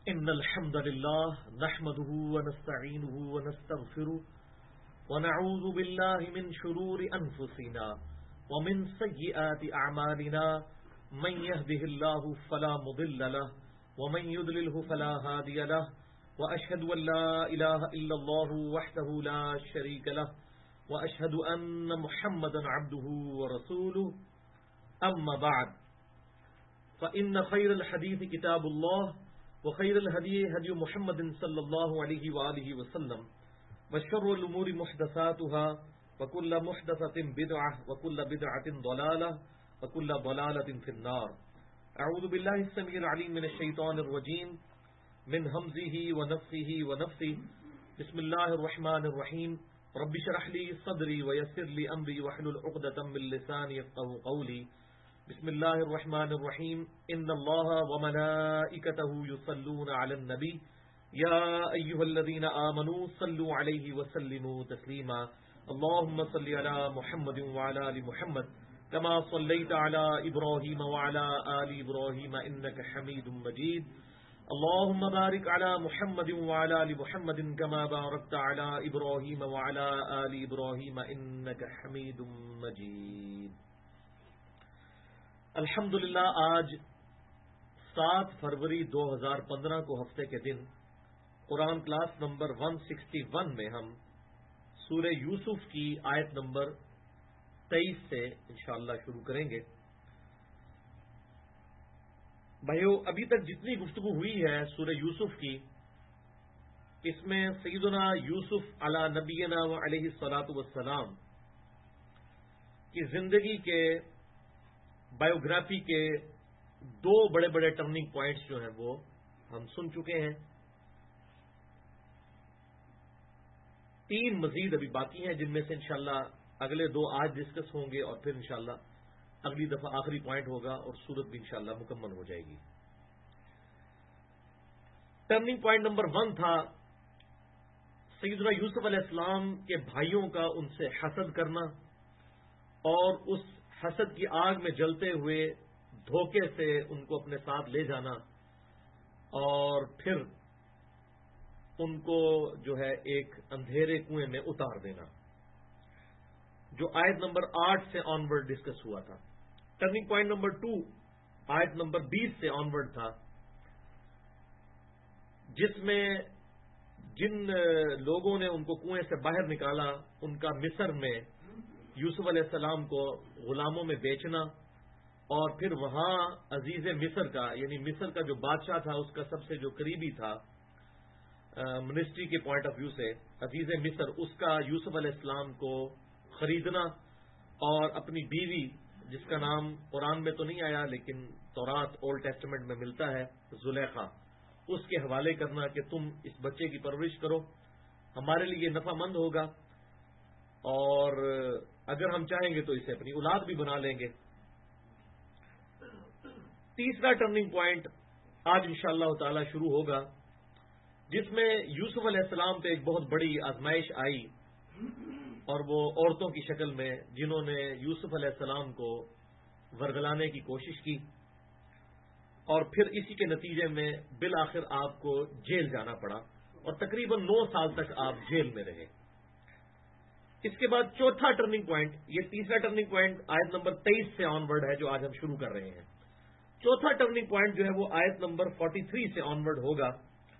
إن الحمد لله نحمده ونستعينه ونستغفره ونعوذ بالله من شرور أنفسنا ومن سيئات أعمالنا من يهده الله فلا مضل له ومن يضلله فلا هادي له وأشهد أن لا إله إلا الله وحده لا شريك له وأشهد أن محمدا عبده ورسوله أما بعد فإن خير الحديث كتاب الله وخير الهدي هدي محمد صلى الله عليه وآله وسلم وشر الأمور محدثاتها وكل محدثة بدعة وكل بدعة ضلالة وكل ضلالة في النار. أعوذ بالله السميع العليم من الشيطان الرجيم من همزه ونفخه ونفثه. بسم الله الرحمن الرحيم. رب اشرح لي صدري ويسر لي أمري واحلل عقدة من لساني يفقهوا قولي. بسم الله الرحمن الرحيم. إن الله وملائكته يصلون على النبي يا أيها الذين آمنوا صلوا عليه وسلموا تسليما. اللهم صل على محمد وعلى آل محمد كما صليت على إبراهيم وعلى آل إبراهيم إنك حميد مجيد. اللهم بارك على محمد وعلى آل محمد كما باركت على إبراهيم وعلى آل إبراهيم إنك حميد مجيد. الحمدللہ آج 7 فروری 2015 کو ہفتے کے دن قرآن کلاس نمبر 161 میں ہم سورہ یوسف کی آیت نمبر 23 سے انشاءاللہ شروع کریں گے. بھائیو، ابھی تک جتنی گفتگو ہوئی ہے سورہ یوسف کی، اس میں سیدنا یوسف علی نبینا و علیہ الصلاۃ والسلام کی زندگی کے بایوگرافی کے 2 بڑے بڑے ٹرننگ پوائنٹس جو ہیں وہ ہم سن چکے ہیں. 3 مزید ابھی باقی ہیں جن میں سے انشاءاللہ اگلے 2 آج ڈسکس ہوں گے اور پھر انشاءاللہ اگلی دفعہ آخری پوائنٹ ہوگا اور سورت بھی انشاءاللہ مکمل ہو جائے گی. ٹرننگ پوائنٹ نمبر 1 تھا سیدنا یوسف علیہ السلام کے بھائیوں کا ان سے حسد کرنا اور اس حسد کی آگ میں جلتے ہوئے دھوکے سے ان کو اپنے ساتھ لے جانا اور پھر ان کو جو ہے ایک اندھیرے کنویں میں اتار دینا، جو آیت نمبر 8 سے آن ورڈ ڈسکس ہوا تھا. ٹرننگ پوائنٹ نمبر 2 آیت نمبر 20 سے آن ورڈ تھا، جس میں جن لوگوں نے ان کو کنویں سے باہر نکالا ان کا مصر میں یوسف علیہ السلام کو غلاموں میں بیچنا اور پھر وہاں عزیز مصر کا، یعنی مصر کا جو بادشاہ تھا اس کا سب سے جو قریبی تھا منسٹری کے پوائنٹ آف ویو سے، عزیز مصر، اس کا یوسف علیہ السلام کو خریدنا اور اپنی بیوی جس کا نام قرآن میں تو نہیں آیا لیکن تورات اولڈ ٹیسٹمنٹ میں ملتا ہے، زلیخا، اس کے حوالے کرنا کہ تم اس بچے کی پرورش کرو، ہمارے لیے نفع مند ہوگا اور اگر ہم چاہیں گے تو اسے اپنی اولاد بھی بنا لیں گے. تیسرا ٹرننگ پوائنٹ آج انشاءاللہ تعالی شروع ہوگا، جس میں یوسف علیہ السلام پہ ایک بہت بڑی آزمائش آئی اور وہ عورتوں کی شکل میں، جنہوں نے یوسف علیہ السلام کو ورگلانے کی کوشش کی اور پھر اسی کے نتیجے میں بالآخر آپ کو جیل جانا پڑا اور تقریباً 9 سال تک آپ جیل میں رہے. اس کے بعد چوتھا ٹرننگ پوائنٹ، یہ تیسرا ٹرننگ پوائنٹ آیت نمبر 23 سے آن ورڈ ہے جو آج ہم شروع کر رہے ہیں. چوتھا ٹرننگ پوائنٹ جو ہے وہ آیت نمبر 43 سے آن ورڈ ہوگا،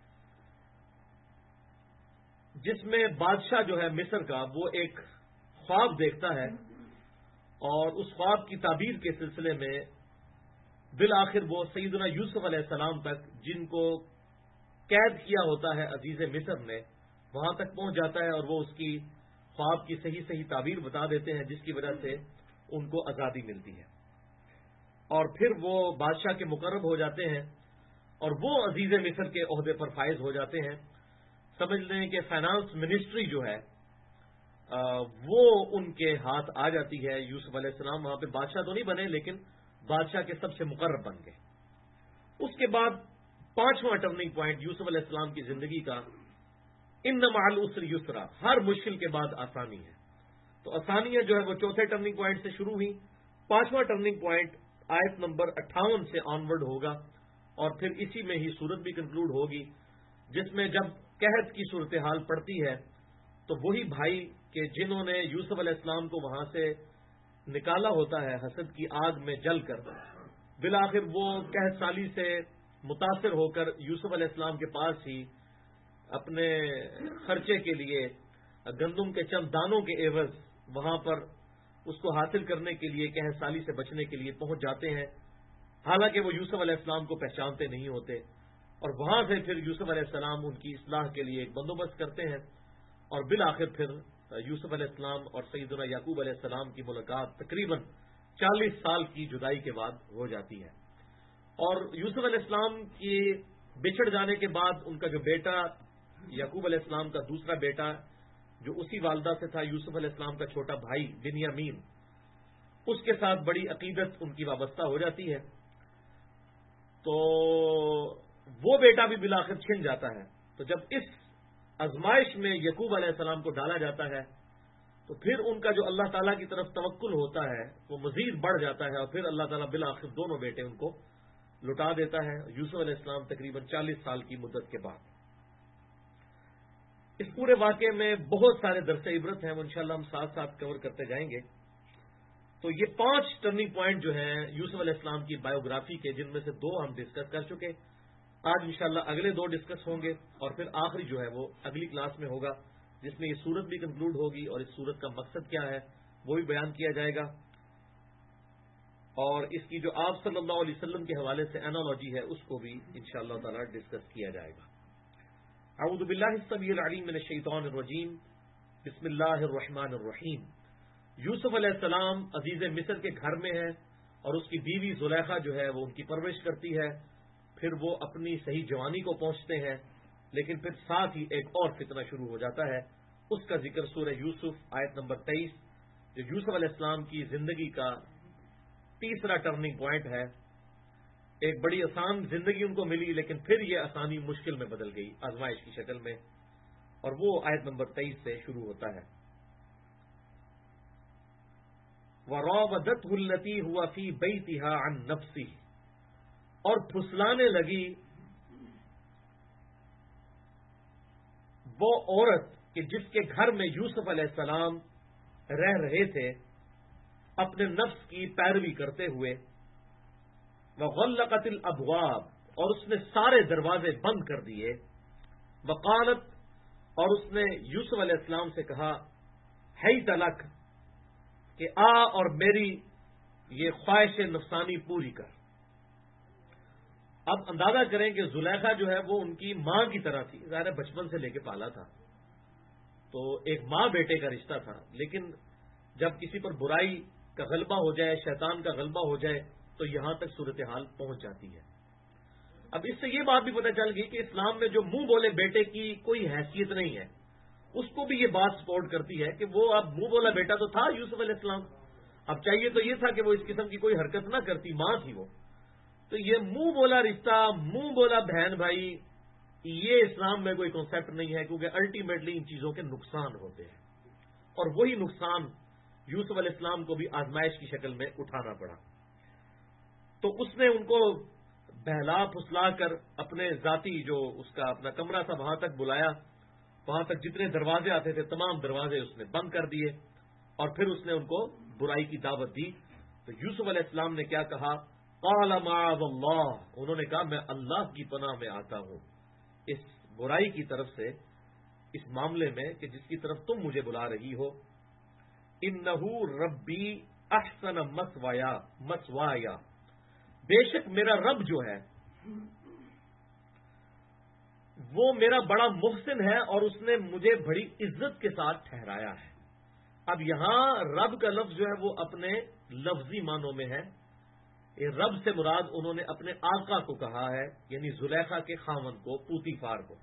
جس میں بادشاہ جو ہے مصر کا وہ ایک خواب دیکھتا ہے اور اس خواب کی تعبیر کے سلسلے میں بالآخر وہ سیدنا یوسف علیہ السلام تک، جن کو قید کیا ہوتا ہے عزیز مصر نے، وہاں تک پہنچ جاتا ہے اور وہ اس کی خواب کی صحیح تعبیر بتا دیتے ہیں، جس کی وجہ سے ان کو آزادی ملتی ہے اور پھر وہ بادشاہ کے مقرب ہو جاتے ہیں اور وہ عزیز مصر کے عہدے پر فائز ہو جاتے ہیں. سمجھ لیں کہ فائنانس منسٹری جو ہے وہ ان کے ہاتھ آ جاتی ہے. یوسف علیہ السلام وہاں پہ بادشاہ تو نہیں بنے لیکن بادشاہ کے سب سے مقرب بن گئے. اس کے بعد 5واں ٹرننگ پوائنٹ یوسف علیہ السلام کی زندگی کا، ان مع العسر یسرا، ہر مشکل کے بعد آسانی ہے. تو آسانیاں جو ہے وہ چوتھے ٹرننگ پوائنٹ سے شروع ہوئی. 5واں ٹرننگ پوائنٹ آیت نمبر 58 سے آن ورڈ ہوگا اور پھر اسی میں ہی سورت بھی کنکلوڈ ہوگی، جس میں جب قحط کی صورتحال پڑتی ہے تو وہی بھائی کہ جنہوں نے یوسف علیہ السلام کو وہاں سے نکالا ہوتا ہے حسد کی آگ میں جل کر، بالآخر وہ قحط سالی سے متاثر ہو کر یوسف علیہ السلام کے پاس ہی اپنے خرچے کے لیے گندم کے چند دانوں کے عوض وہاں پر اس کو حاصل کرنے کے لیے قحط سالی سے بچنے کے لیے پہنچ جاتے ہیں، حالانکہ وہ یوسف علیہ السلام کو پہچانتے نہیں ہوتے، اور وہاں سے پھر یوسف علیہ السلام ان کی اصلاح کے لیے ایک بندوبست کرتے ہیں، اور بالآخر پھر یوسف علیہ السلام اور سیدنا یعقوب علیہ السلام کی ملاقات تقریباً 40 سال کی جدائی کے بعد ہو جاتی ہے۔ اور یوسف علیہ السلام کی بچھڑ جانے کے بعد ان کا جو بیٹا یعقوب علیہ السلام کا دوسرا بیٹا جو اسی والدہ سے تھا، یوسف علیہ السلام کا چھوٹا بھائی بنیامین، اس کے ساتھ بڑی عقیدت ان کی وابستہ ہو جاتی ہے، تو وہ بیٹا بھی بالآخر چھن جاتا ہے۔ تو جب اس آزمائش میں یعقوب علیہ السلام کو ڈالا جاتا ہے تو پھر ان کا جو اللہ تعالیٰ کی طرف توکل ہوتا ہے وہ مزید بڑھ جاتا ہے، اور پھر اللہ تعالیٰ بالآخر دونوں بیٹے ان کو لٹا دیتا ہے، یوسف علیہ السلام تقریباً 40 سال کی مدت کے بعد۔ اس پورے واقعے میں بہت سارے درس عبرت ہیں، وہ انشاءاللہ ہم ساتھ ساتھ کور کرتے جائیں گے۔ تو یہ 5 ٹرننگ پوائنٹ جو ہیں یوسف علیہ السلام کی بایوگرافی کے، جن میں سے 2 ہم ڈسکس کر چکے، آج انشاءاللہ اگلے 2 ڈسکس ہوں گے، اور پھر آخری جو ہے وہ اگلی کلاس میں ہوگا، جس میں یہ سورت بھی کنکلوڈ ہوگی اور اس سورت کا مقصد کیا ہے وہ بھی بیان کیا جائے گا، اور اس کی جو آپ صلی اللہ علیہ وسلم کے حوالے سے انالوجی ہے اس کو بھی انشاءاللہ تعالی ڈسکس کیا جائے گا۔ اعوذ باللہ السمیع العلیم من الشیطان الرجیم، بسم اللہ الرحمن الرحیم۔ یوسف علیہ السلام عزیز مصر کے گھر میں ہے، اور اس کی بیوی زلیخا جو ہے وہ ان کی پرورش کرتی ہے، پھر وہ اپنی صحیح جوانی کو پہنچتے ہیں، لیکن پھر ساتھ ہی ایک اور فتنہ شروع ہو جاتا ہے، اس کا ذکر سورہ یوسف آیت نمبر 23، جو یوسف علیہ السلام کی زندگی کا تیسرا ٹرننگ پوائنٹ ہے۔ ایک بڑی آسان زندگی ان کو ملی، لیکن پھر یہ آسانی مشکل میں بدل گئی آزمائش کی شکل میں، اور وہ آیت نمبر 23 سے شروع ہوتا ہے۔ وَرَاوَدَتْهُ الَّتِي هُوَ فِي بَيْتِهَا عَن نَفْسِهِ، اور پھسلانے لگی وہ عورت کہ جس کے گھر میں یوسف علیہ السلام رہ رہے تھے، اپنے نفس کی پیروی کرتے ہوئے، وَغَلَّقَتِ الْأَبْوَابِ، اور اس نے سارے دروازے بند کر دیے، وَقَالَتْ، اور اس نے یوسف علیہ السلام سے کہا، حیت لک، کہ آ اور میری یہ خواہش نفسانی پوری کر۔ اب اندازہ کریں کہ زلیخا جو ہے وہ ان کی ماں کی طرح تھی، ظاہر بچپن سے لے کے پالا تھا، تو ایک ماں بیٹے کا رشتہ تھا، لیکن جب کسی پر برائی کا غلبہ ہو جائے، شیطان کا غلبہ ہو جائے، تو یہاں تک صورتحال پہنچ جاتی ہے۔ اب اس سے یہ بات بھی پتہ چل گئی کہ اسلام میں جو منہ بولے بیٹے کی کوئی حیثیت نہیں ہے، اس کو بھی یہ بات سپورٹ کرتی ہے کہ وہ اب منہ بولا بیٹا تو تھا یوسف علیہ السلام، اب چاہیے تو یہ تھا کہ وہ اس قسم کی کوئی حرکت نہ کرتی، ماں تھی وہ، تو یہ منہ بولا رشتہ، منہ بولا بہن بھائی، یہ اسلام میں کوئی کنسیپٹ نہیں ہے، کیونکہ الٹیمیٹلی ان چیزوں کے نقصان ہوتے ہیں، اور وہی نقصان یوسف علیہ السلام کو بھی آزمائش کی شکل میں اٹھانا پڑا۔ تو اس نے ان کو بہلا پھسلا کر اپنے ذاتی جو اس کا اپنا کمرہ تھا وہاں تک بلایا، وہاں تک جتنے دروازے آتے تھے تمام دروازے اس نے بند کر دیے، اور پھر اس نے ان کو برائی کی دعوت دی۔ تو یوسف علیہ السلام نے کیا کہا، قال معاذ اللہ، انہوں نے کہا میں اللہ کی پناہ میں آتا ہوں اس برائی کی طرف سے، اس معاملے میں کہ جس کی طرف تم مجھے بلا رہی ہو۔ انہ ربی احسن مثوایا، بے شک میرا رب جو ہے وہ میرا بڑا محسن ہے، اور اس نے مجھے بڑی عزت کے ساتھ ٹھہرایا ہے۔ اب یہاں رب کا لفظ جو ہے وہ اپنے لفظی معنوں میں ہے، یہ رب سے مراد انہوں نے اپنے آقا کو کہا ہے، یعنی زلیخا کے خاوند کو، پوتیفار کو،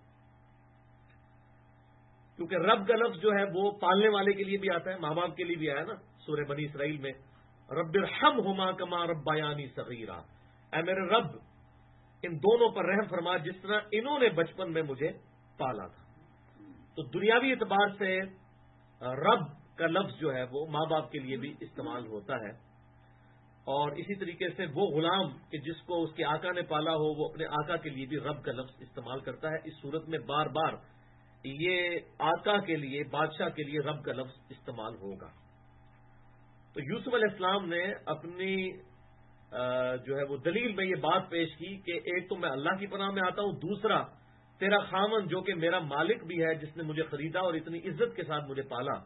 کیونکہ رب کا لفظ جو ہے وہ پالنے والے کے لیے بھی آتا ہے، ماں باپ کے لیے بھی آیا نا سورہ بنی اسرائیل میں، رب ارحمہما کما ربیانی صغیرا، اے میرے رب ان دونوں پر رحم فرما جس طرح انہوں نے بچپن میں مجھے پالا تھا۔ تو دنیاوی اعتبار سے رب کا لفظ جو ہے وہ ماں باپ کے لیے بھی استعمال ہوتا ہے، اور اسی طریقے سے وہ غلام کہ جس کو اس کے آقا نے پالا ہو وہ اپنے آقا کے لیے بھی رب کا لفظ استعمال کرتا ہے. اس صورت میں بار بار یہ آقا کے لیے، بادشاہ کے لیے رب کا لفظ استعمال ہوگا. تو یوسف علیہ السلام نے اپنی جو ہے وہ دلیل میں یہ بات پیش کی کہ ایک تو میں اللہ کی پناہ میں آتا ہوں، دوسرا تیرا خامن جو کہ میرا مالک بھی ہے، جس نے مجھے خریدا اور اتنی عزت کے ساتھ مجھے پالا،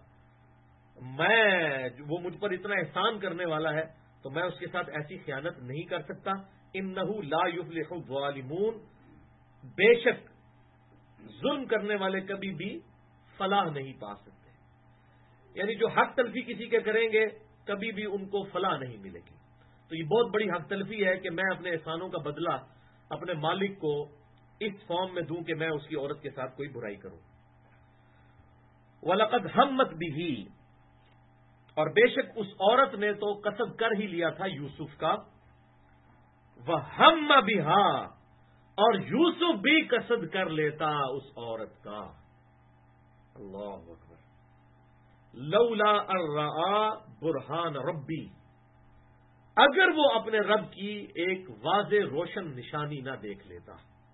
وہ مجھ پر اتنا احسان کرنے والا ہے تو میں اس کے ساتھ ایسی خیانت نہیں کر سکتا. انہ لا یفلح الظالمون، بے شک ظلم کرنے والے کبھی بھی فلاح نہیں پا سکتے. یعنی جو حق تلفی کسی کے کریں گے کبھی بھی ان کو فلاح نہیں ملے گی. تو یہ بہت بڑی حق تلفی ہے کہ میں اپنے احسانوں کا بدلہ اپنے مالک کو اس فارم میں دوں کہ میں اس کی عورت کے ساتھ کوئی برائی کروں. وَلَقَدْ هَمَّتْ بِهِ، اور بے شک اس عورت نے تو قصد کر ہی لیا تھا یوسف کا. وَهَمَّ بِهَا، اور یوسف بھی قصد کر لیتا اس عورت کا. اللہ اکبر. لولا ان رأى برہان ربی، اگر وہ اپنے رب کی ایک واضح روشن نشانی نہ دیکھ لیتا.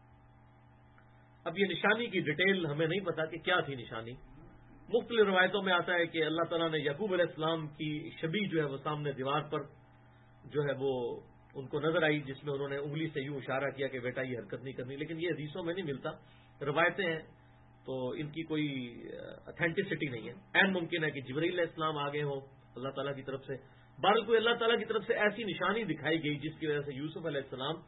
اب یہ نشانی کی ڈیٹیل ہمیں نہیں پتا کہ کیا تھی نشانی. مختلف روایتوں میں آتا ہے کہ اللہ تعالیٰ نے یعقوب علیہ السلام کی شبیہ جو ہے وہ سامنے دیوار پر جو ہے وہ ان کو نظر آئی، جس میں انہوں نے انگلی سے یوں اشارہ کیا کہ بیٹا یہ حرکت نہیں کرنی. لیکن یہ حدیثوں میں نہیں ملتا، روایتیں ہیں تو ان کی کوئی اتھینٹسٹی نہیں ہے. عین ممکن ہے کہ جبرائیل علیہ السلام آ گئے ہوں اللہ تعالیٰ کی طرف سے. بہرحال کوئی اللہ تعالیٰ کی طرف سے ایسی نشانی دکھائی گئی جس کی وجہ سے یوسف علیہ السلام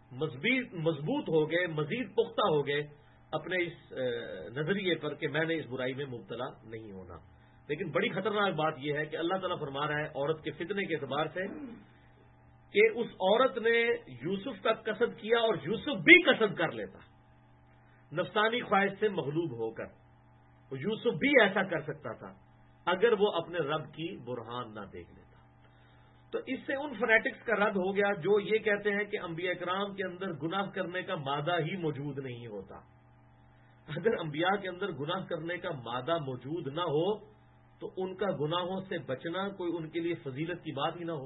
مضبوط ہو گئے، مزید پختہ ہو گئے اپنے اس نظریے پر کہ میں نے اس برائی میں مبتلا نہیں ہونا. لیکن بڑی خطرناک بات یہ ہے کہ اللہ تعالیٰ فرما رہا ہے عورت کے فتنے کے اعتبار سے کہ اس عورت نے یوسف کا قصد کیا اور یوسف بھی قصد کر لیتا نفسانی خواہش سے مغلوب ہو کر. یوسف بھی ایسا کر سکتا تھا اگر وہ اپنے رب کی برہان نہ دیکھ لیتا. تو اس سے ان فنیٹکس کا رد ہو گیا جو یہ کہتے ہیں کہ انبیاء کرام کے اندر گناہ کرنے کا مادہ ہی موجود نہیں ہوتا. اگر انبیاء کے اندر گناہ کرنے کا مادہ موجود نہ ہو تو ان کا گناہوں سے بچنا کوئی ان کے لیے فضیلت کی بات ہی نہ ہو.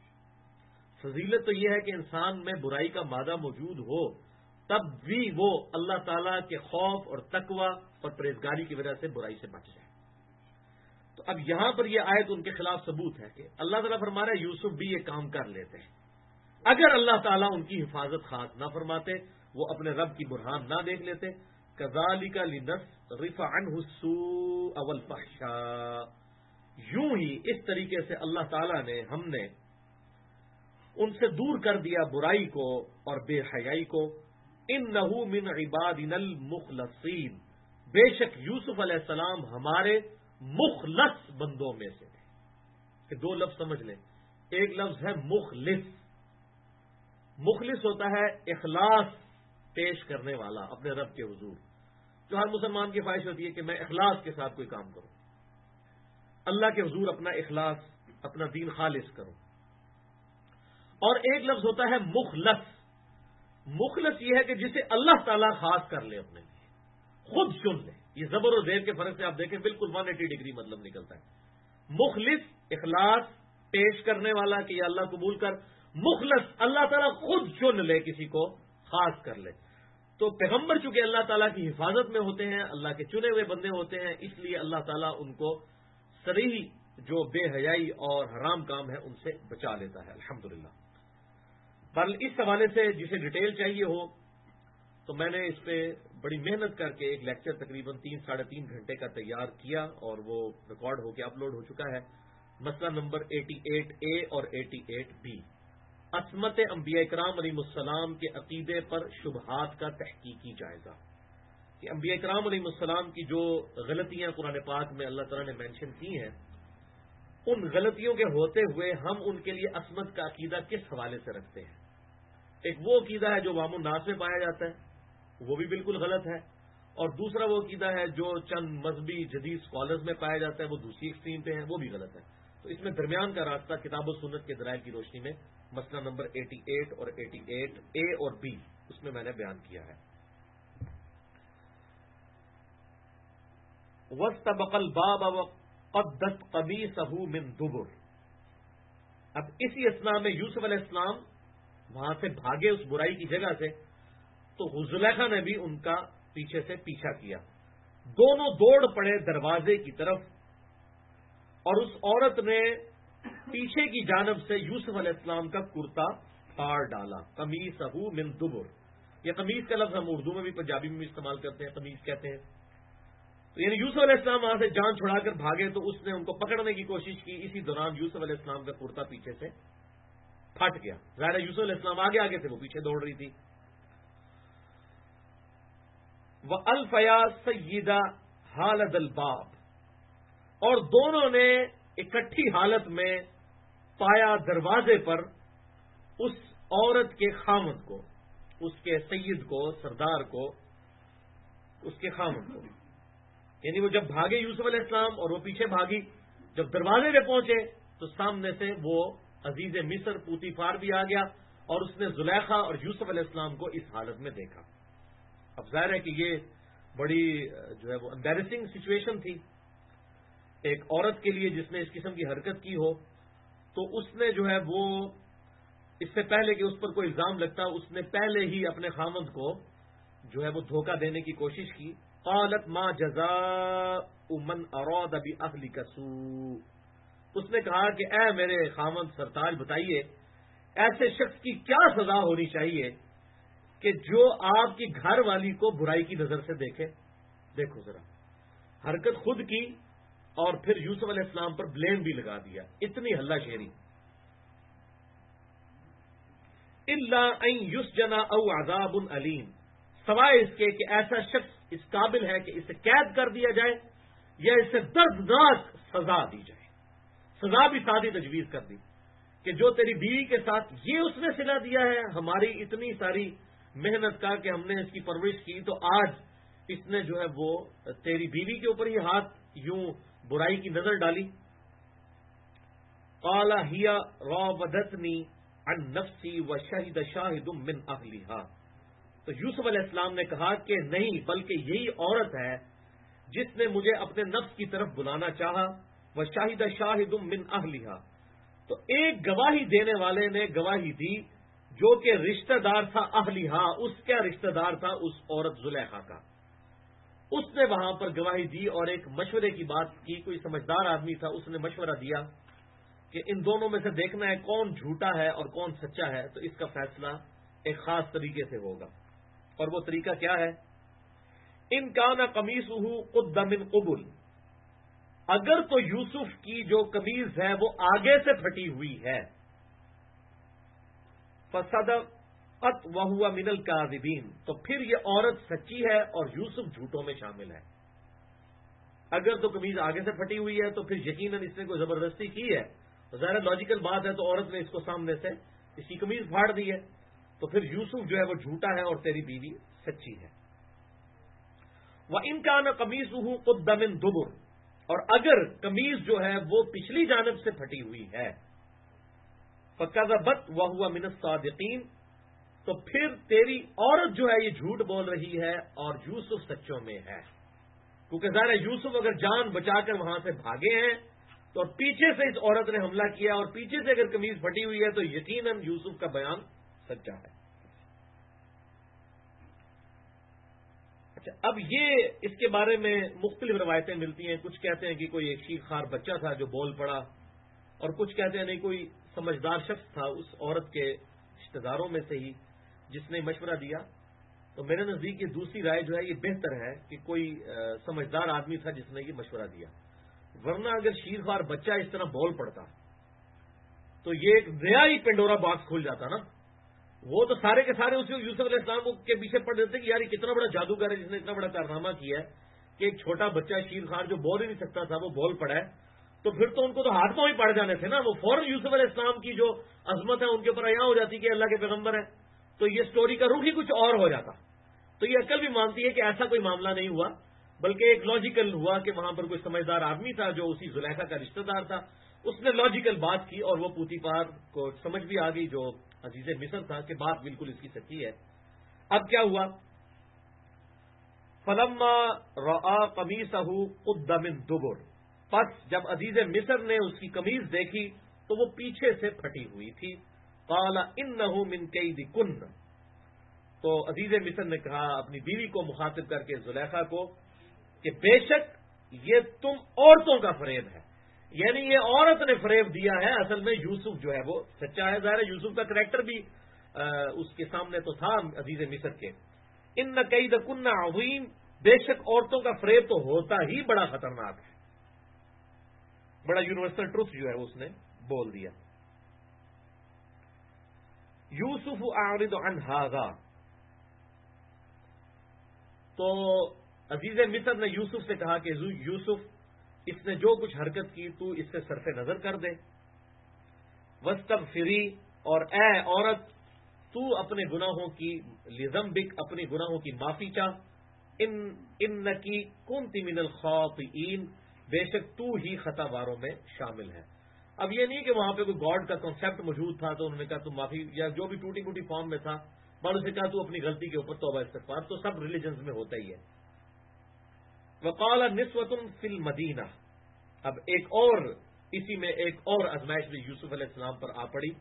فضیلت تو یہ ہے کہ انسان میں برائی کا مادہ موجود ہو تب بھی وہ اللہ تعالیٰ کے خوف اور تقوی اور پرہیزگاری کی وجہ سے برائی سے بچ جائے. تو اب یہاں پر یہ آیت ان کے خلاف ثبوت ہے کہ اللہ تعالیٰ فرما رہا ہے یوسف بھی یہ کام کر لیتے ہیں اگر اللہ تعالیٰ ان کی حفاظت خاص نہ فرماتے، وہ اپنے رب کی برہان نہ دیکھ لیتے. کذالک لنصرف عنہ السوء والفحشاء، یوں ہی اس طریقے سے اللہ تعالیٰ نے ہم نے ان سے دور کر دیا برائی کو اور بے حیائی کو. انہ من عبادنا المخلصین، بے شک یوسف علیہ السلام ہمارے مخلص بندوں میں سے تھے. کہ دو لفظ سمجھ لیں، ایک لفظ ہے مخلص. مخلص ہوتا ہے اخلاص پیش کرنے والا اپنے رب کے حضور، جو ہر مسلمان کی خواہش ہوتی ہے کہ میں اخلاص کے ساتھ کوئی کام کروں، اللہ کے حضور اپنا اخلاص، اپنا دین خالص کروں. اور ایک لفظ ہوتا ہے مخلص. مخلص یہ ہے کہ جسے اللہ تعالیٰ خاص کر لے، اپنے لیے خود چن لے. یہ زبر و زیر کے فرق سے آپ دیکھیں بالکل 180 ڈگری مطلب نکلتا ہے. مخلص اخلاص پیش کرنے والا کہ یہ اللہ قبول کر. مخلص اللہ تعالیٰ خود چن لے، کسی کو خاص کر لے. تو پیغمبر چونکہ اللہ تعالیٰ کی حفاظت میں ہوتے ہیں، اللہ کے چنے ہوئے بندے ہوتے ہیں، اس لیے اللہ تعالیٰ ان کو صریح جو بے حیائی اور حرام کام ہے ان سے بچا لیتا ہے الحمدللہ. پر اس حوالے سے جسے ڈیٹیل چاہیے ہو تو میں نے اس پہ بڑی محنت کر کے ایک لیکچر تقریباً 3-3.5 گھنٹے کا تیار کیا اور وہ ریکارڈ ہو کے اپلوڈ ہو چکا ہے. مسئلہ نمبر 88A اور 88B، عصمت انبیاء کرام علیہ السلام کے عقیدے پر شبہات کا تحقیقی جائزہ. کہ انبیاء کرام علیہ السلام کی جو غلطیاں قرآن پاک میں اللہ تعالیٰ نے مینشن کی ہیں، ان غلطیوں کے ہوتے ہوئے ہم ان کے لیے عصمت کا عقیدہ کس حوالے سے رکھتے ہیں. ایک وہ عقیدہ ہے جو عوام الناس میں پایا جاتا ہے، وہ بھی بالکل غلط ہے. اور دوسرا وہ عقیدہ ہے جو چند مذہبی جدید اسکالرز میں پایا جاتا ہے، وہ دوسری ایکسٹریم پہ ہے، وہ بھی غلط ہے. تو اس میں درمیان کا راستہ کتاب و سنت کے دلائل کی روشنی میں مسئلہ نمبر 88 اور 88A اور B اس میں نے بیان کیا ہے. وَاسْتَبَقَ الْبَابَ وَقَدَّتْ قَمِيصَهُ مِنْ دُبُرٍ، اب اسی اسنا میں یوسف علیہ السلام وہاں سے بھاگے اس برائی کی جگہ سے، تو زلیخا نے بھی ان کا پیچھے سے پیچھا کیا. دونوں دوڑ پڑے دروازے کی طرف، اور اس عورت نے پیچھے کی جانب سے یوسف علیہ السلام کا کرتا پھاڑ ڈالا. قمیصہ من دبر، یہ قمیص کا لفظ ہم اردو میں بھی پنجابی میں بھی استعمال کرتے ہیں، قمیص کہتے ہیں. تو یعنی یوسف علیہ السلام وہاں سے جان چھڑا کر بھاگے تو اس نے ان کو پکڑنے کی کوشش کی. اسی دوران یوسف علیہ السلام کا کرتا پیچھے سے پھٹ گیا. ظاہر ہے یوسف علیہ السلام آگے آگے تھے، وہ پیچھے دوڑ رہی تھی. وَأَلْفَيَا سَيِّدَ حَالَدَ الْبَابِ، اور دونوں نے اکٹھی حالت میں پایا دروازے پر اس عورت کے خامند کو، اس کے سید کو، سردار کو، اس کے خامند کو. یعنی وہ جب بھاگے یوسف علیہ السلام اور وہ پیچھے بھاگی، جب دروازے پہ پہنچے تو سامنے سے وہ عزیز مصر پوتیفار بھی آ گیا، اور اس نے زلیخا اور یوسف علیہ السلام کو اس حالت میں دیکھا. اب ظاہر ہے کہ یہ بڑی جو ہے وہ امبیرسنگ سچویشن تھی ایک عورت کے لیے جس نے اس قسم کی حرکت کی ہو. تو اس نے جو ہے وہ اس سے پہلے کہ اس پر کوئی الزام لگتا، اس نے پہلے ہی اپنے خامند کو جو ہے وہ دھوکہ دینے کی کوشش کی. قالت ما جزاء من اراد باهلك سوء، اس نے کہا کہ اے میرے خامند سرتاج بتائیے ایسے شخص کی کیا سزا ہونی چاہیے کہ جو آپ کی گھر والی کو برائی کی نظر سے دیکھے. دیکھو ذرا، حرکت خود کی اور پھر یوسف علیہ السلام پر بلیم بھی لگا دیا. اتنی ہلہ شیری. الا ان یسجن او عذاب علیم، سوائے اس کے کہ ایسا شخص اس قابل ہے کہ اسے قید کر دیا جائے یا اسے دردناک سزا دی جائے. سزا بھی سادی تجویز کر دی کہ جو تیری بیوی کے ساتھ یہ اس نے صلہ دیا ہے ہماری اتنی ساری محنت کا کہ ہم نے اس کی پرورش کی، تو آج اس نے جو ہے وہ تیری بیوی کے اوپر ہی ہاتھ یوں برائی کی نظر ڈالی. قال هي راودتنی عن نفسی وشهد شاهد من اهلها، تو یوسف علیہ السلام نے کہا کہ نہیں، بلکہ یہی عورت ہے جس نے مجھے اپنے نفس کی طرف بلانا چاہا. وشهد شاهد من اهلها، تو ایک گواہی دینے والے نے گواہی دی جو کہ رشتہ دار تھا. اہلیہا، اس کا رشتہ دار تھا اس عورت زلیخا کا. اس نے وہاں پر گواہی دی اور ایک مشورے کی بات کی. کوئی سمجھدار آدمی تھا، اس نے مشورہ دیا کہ ان دونوں میں سے دیکھنا ہے کون جھوٹا ہے اور کون سچا ہے، تو اس کا فیصلہ ایک خاص طریقے سے ہوگا. اور وہ طریقہ کیا ہے؟ ان کان قمیصہ قد من قبل، اگر تو یوسف کی جو قمیض ہے وہ آگے سے پھٹی ہوئی ہے، فصدقت وہو من الکاذبین، تو پھر یہ عورت سچی ہے اور یوسف جھوٹوں میں شامل ہے. اگر تو قمیض آگے سے پھٹی ہوئی ہے تو پھر یقیناً اس نے کوئی زبردستی کی ہے. ظاہر لاجیکل بات ہے، تو عورت نے اس کو سامنے سے اس کی قمیض پھاڑ دی ہے، تو پھر یوسف جو ہے وہ جھوٹا ہے اور تیری بیوی سچی ہے. وَإِنْ كَانَ قَمِيصُهُ قُدَّ مِنْ دُبُرٍ، اور اگر قمیض جو ہے وہ پچھلی جانب سے پھٹی ہوئی ہے، فَكَذَبَتْ وَهُوَ مِنَ الصَّادِقِينَ، تو پھر تیری عورت جو ہے یہ جھوٹ بول رہی ہے اور یوسف سچوں میں ہے. کیونکہ ظاہر ہے یوسف اگر جان بچا کر وہاں سے بھاگے ہیں تو پیچھے سے اس عورت نے حملہ کیا اور پیچھے سے اگر قمیض پھٹی ہوئی ہے تو یقیناً یوسف کا بیان سچا ہے. اچھا، اب یہ اس کے بارے میں مختلف روایتیں ملتی ہیں. کچھ کہتے ہیں کہ کوئی ایک شیر خوار بچہ تھا جو بول پڑا، اور کچھ کہتے ہیں نہیں، کوئی سمجھدار شخص تھا اس عورت کے رشتہ داروں میں سے ہی جس نے مشورہ دیا. تو میرے نزدیک یہ دوسری رائے جو ہے یہ بہتر ہے کہ کوئی سمجھدار آدمی تھا جس نے یہ مشورہ دیا. ورنہ اگر شیر خوار بچہ اس طرح بول پڑتا تو یہ ایک نیا ہی پینڈورا باکس کھل جاتا نا. وہ تو سارے کے سارے اسی یوسف علیہ السلام کے پیچھے پڑ دیتے کہ یار یہ کتنا بڑا جادوگر ہے جس نے اتنا بڑا کارنامہ کیا ہے کہ ایک چھوٹا بچہ شیر خوار جو بول ہی نہیں سکتا تھا وہ بول پڑا ہے. تو پھر تو ان کو تو ہاتھ پاؤں ہی پڑ جانے تھے نا. وہ فوراً یوسف علیہ السلام کی جو عظمت ہے ان کے اوپر عیاں ہو جاتی کہ اللہ کے پیغمبر ہے. تو یہ سٹوری کا رخ ہی کچھ اور ہو جاتا. تو یہ عقل بھی مانتی ہے کہ ایسا کوئی معاملہ نہیں ہوا، بلکہ ایک لاجیکل ہوا کہ وہاں پر کوئی سمجھدار آدمی تھا جو اسی زلیخا کا رشتہ دار تھا. اس نے لاجیکل بات کی اور وہ پوتیفار کو سمجھ بھی آ گئی جو عزیز مصر تھا کہ بات بالکل اس کی سچی ہے. اب کیا ہوا؟ فلما رأى قمیصہ قد من دبر، پس جب عزیز مصر نے اس کی قمیض دیکھی تو وہ پیچھے سے پھٹی ہوئی تھی. قال انه من کیدکن. تو عزیز مصر نے کہا اپنی بیوی کو مخاطب کر کے زلیخا کو کہ بے شک یہ تم عورتوں کا فریب ہے. یعنی یہ عورت نے فریب دیا ہے. اصل میں یوسف جو ہے وہ سچا ہے. ظاہر یوسف کا کریکٹر بھی اس کے سامنے تو تھا عزیز مصر کے. ان کیدکن عظیم. بے شک عورتوں کا فریب تو ہوتا ہی بڑا خطرناک ہے. بڑا یونیورسل ٹروتھ جو ہے اس نے بول دیا. یوسف اعرض عن ھذا. تو عزیز مصر نے یوسف سے کہا کہ یوسف اس نے جو کچھ حرکت کی تو اس سے صرف نظر کر دے. واستغفری. اور اے عورت تو اپنے گناہوں کی لذنبک اپنی گناہوں کی معافی چاہ. انکی کنت من الخاطئین. بے شک تو ہی خطا واروں میں شامل ہے. اب یہ نہیں کہ وہاں پہ کوئی گاڈ کا کنسیپٹ موجود تھا تو انہوں نے کہا تم معافی یا جو بھی ٹوٹی پوٹی فارم میں تھا بعد اسے کہا تو اپنی غلطی کے اوپر توبہ استغفار. تو سب ریلیجنز میں ہوتا ہی ہے. وقال نسوۃ فی المدینہ. اب ایک اور اسی میں ایک اور آزمائش بھی یوسف علیہ السلام پر آ پڑی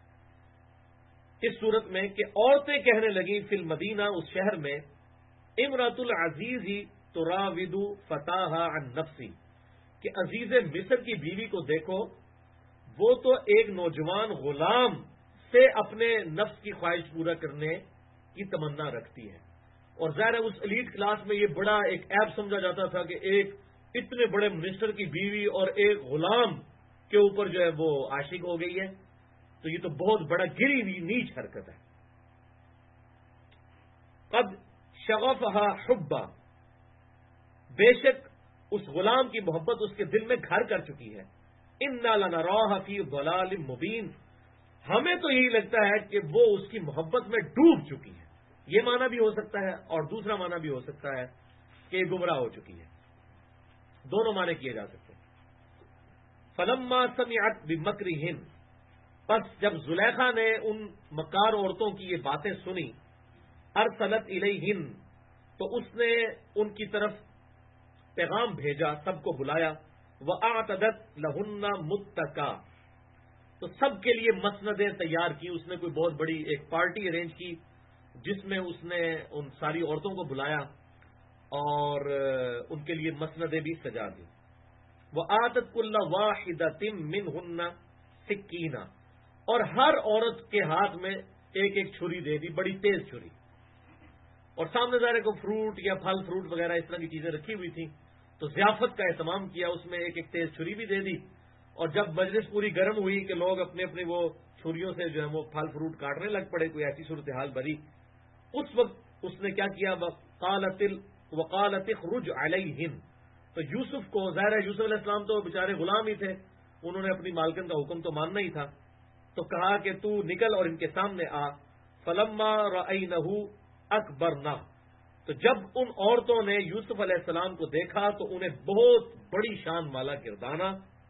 اس صورت میں کہ عورتیں کہنے لگیں فی المدینہ اس شہر میں امرأۃ العزیز تراود فتاہا عن نفسی. کہ عزیز مصر کی بیوی کو دیکھو وہ تو ایک نوجوان غلام سے اپنے نفس کی خواہش پورا کرنے کی تمنا رکھتی ہے. اور ظاہر اس ایلیٹ کلاس میں یہ بڑا ایک عیب سمجھا جاتا تھا کہ ایک اتنے بڑے منسٹر کی بیوی اور ایک غلام کے اوپر جو ہے وہ عاشق ہو گئی ہے. تو یہ تو بہت بڑا گری ہوئی نیچ حرکت ہے. قد شغفہا حبا. بے شک اس غلام کی محبت اس کے دل میں گھر کر چکی ہے. انا لنراہ فی ضلال مبین. ہمیں تو یہی لگتا ہے کہ وہ اس کی محبت میں ڈوب چکی ہے. یہ معنی بھی ہو سکتا ہے اور دوسرا معنی بھی ہو سکتا ہے کہ یہ گمراہ ہو چکی ہے. دونوں معنی کیے جا سکتے ہیں. فلما سمعت بمکرہن. پس جب زلیخا نے ان مکار عورتوں کی یہ باتیں سنی ارسلت الیہن. تو اس نے ان کی طرف پیغام بھیجا سب کو بلایا. وَأَعْتَدَتْ لَهُنَّ مُتَّكَا. تو سب کے لیے مسندیں تیار کی. اس نے کوئی بہت بڑی ایک پارٹی ارینج کی جس میں اس نے ان ساری عورتوں کو بلایا اور ان کے لیے مسندیں بھی سجا دی. وَآتَتْ كُلَّ وَاحِدَةٍ مِّنْهُنَّ سِكِّينًا. اور ہر عورت کے ہاتھ میں ایک ایک چھری دے دی, بڑی تیز چھری. اور سامنے ظاہر کو فروٹ یا پھل فروٹ وغیرہ اس طرح کی چیزیں رکھی ہوئی تھیں. تو ضیافت کا اہتمام کیا. اس میں ایک ایک تیز چھری بھی دے دی. اور جب مجلس پوری گرم ہوئی کہ لوگ اپنے اپنے وہ چھریوں سے جو ہے وہ پھل فروٹ کاٹنے لگ پڑے, کوئی ایسی صورتحال بری, اس وقت اس نے کیا کیا وقالت اخرج علیہن. تو یوسف کو ظاہر ہے یوسف علیہ السلام تو بیچارے غلام ہی تھے, انہوں نے اپنی مالکن کا حکم تو ماننا ہی تھا. تو کہا کہ تو نکل اور ان کے سامنے آ. فلما رأینہ اکبرنہ. تو جب ان عورتوں نے یوسف علیہ السلام کو دیکھا تو انہیں بہت بڑی شان والا گردانا.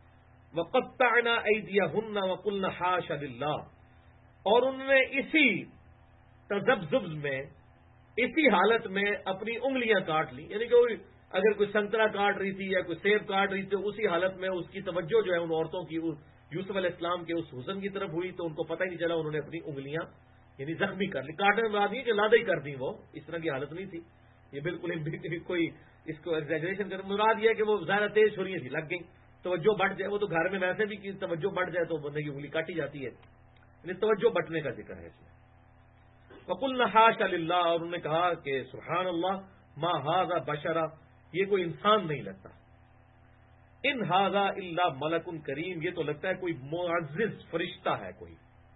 وقطعنا ایدیہن وقلن حاشا للہ. اور انہوں نے اسی تذبذب میں اسی حالت میں اپنی انگلیاں کاٹ لی. یعنی کہ اگر کوئی سنترا کاٹ رہی تھی یا کوئی سیب کاٹ رہی تھی تو اسی حالت میں اس کی توجہ جو ہے ان عورتوں کی یوسف علیہ السلام کے اس حسن کی طرف ہوئی تو ان کو پتہ ہی نہیں چلا. انہوں نے اپنی انگلیاں یعنی زخمی کر لی. کاٹنے میں بات نہیں کہ لادہ ہی کر دی, وہ اس طرح کی حالت نہیں تھی. یہ بالکل کوئی اس کو ایگزیجریشن کر مراد یہ ہے کہ وہ زیادہ تیز چھریاں تھی لگ گئی. توجہ بٹ جائے, وہ تو گھر میں ویسے بھی کہ توجہ بٹ جائے تو بندے کی انگلی کاٹی جاتی ہے. یعنی توجہ بٹنے کا ذکر ہے اس میں. وقلنا حاشا للہ. اور انہوں نے کہا کہ سبحان اللہ ما ھذا بشرا. یہ کوئی انسان نہیں لگتا. ان ھذا الا ملک کریم. یہ تو لگتا ہے کوئی معزز فرشتہ ہے کوئی.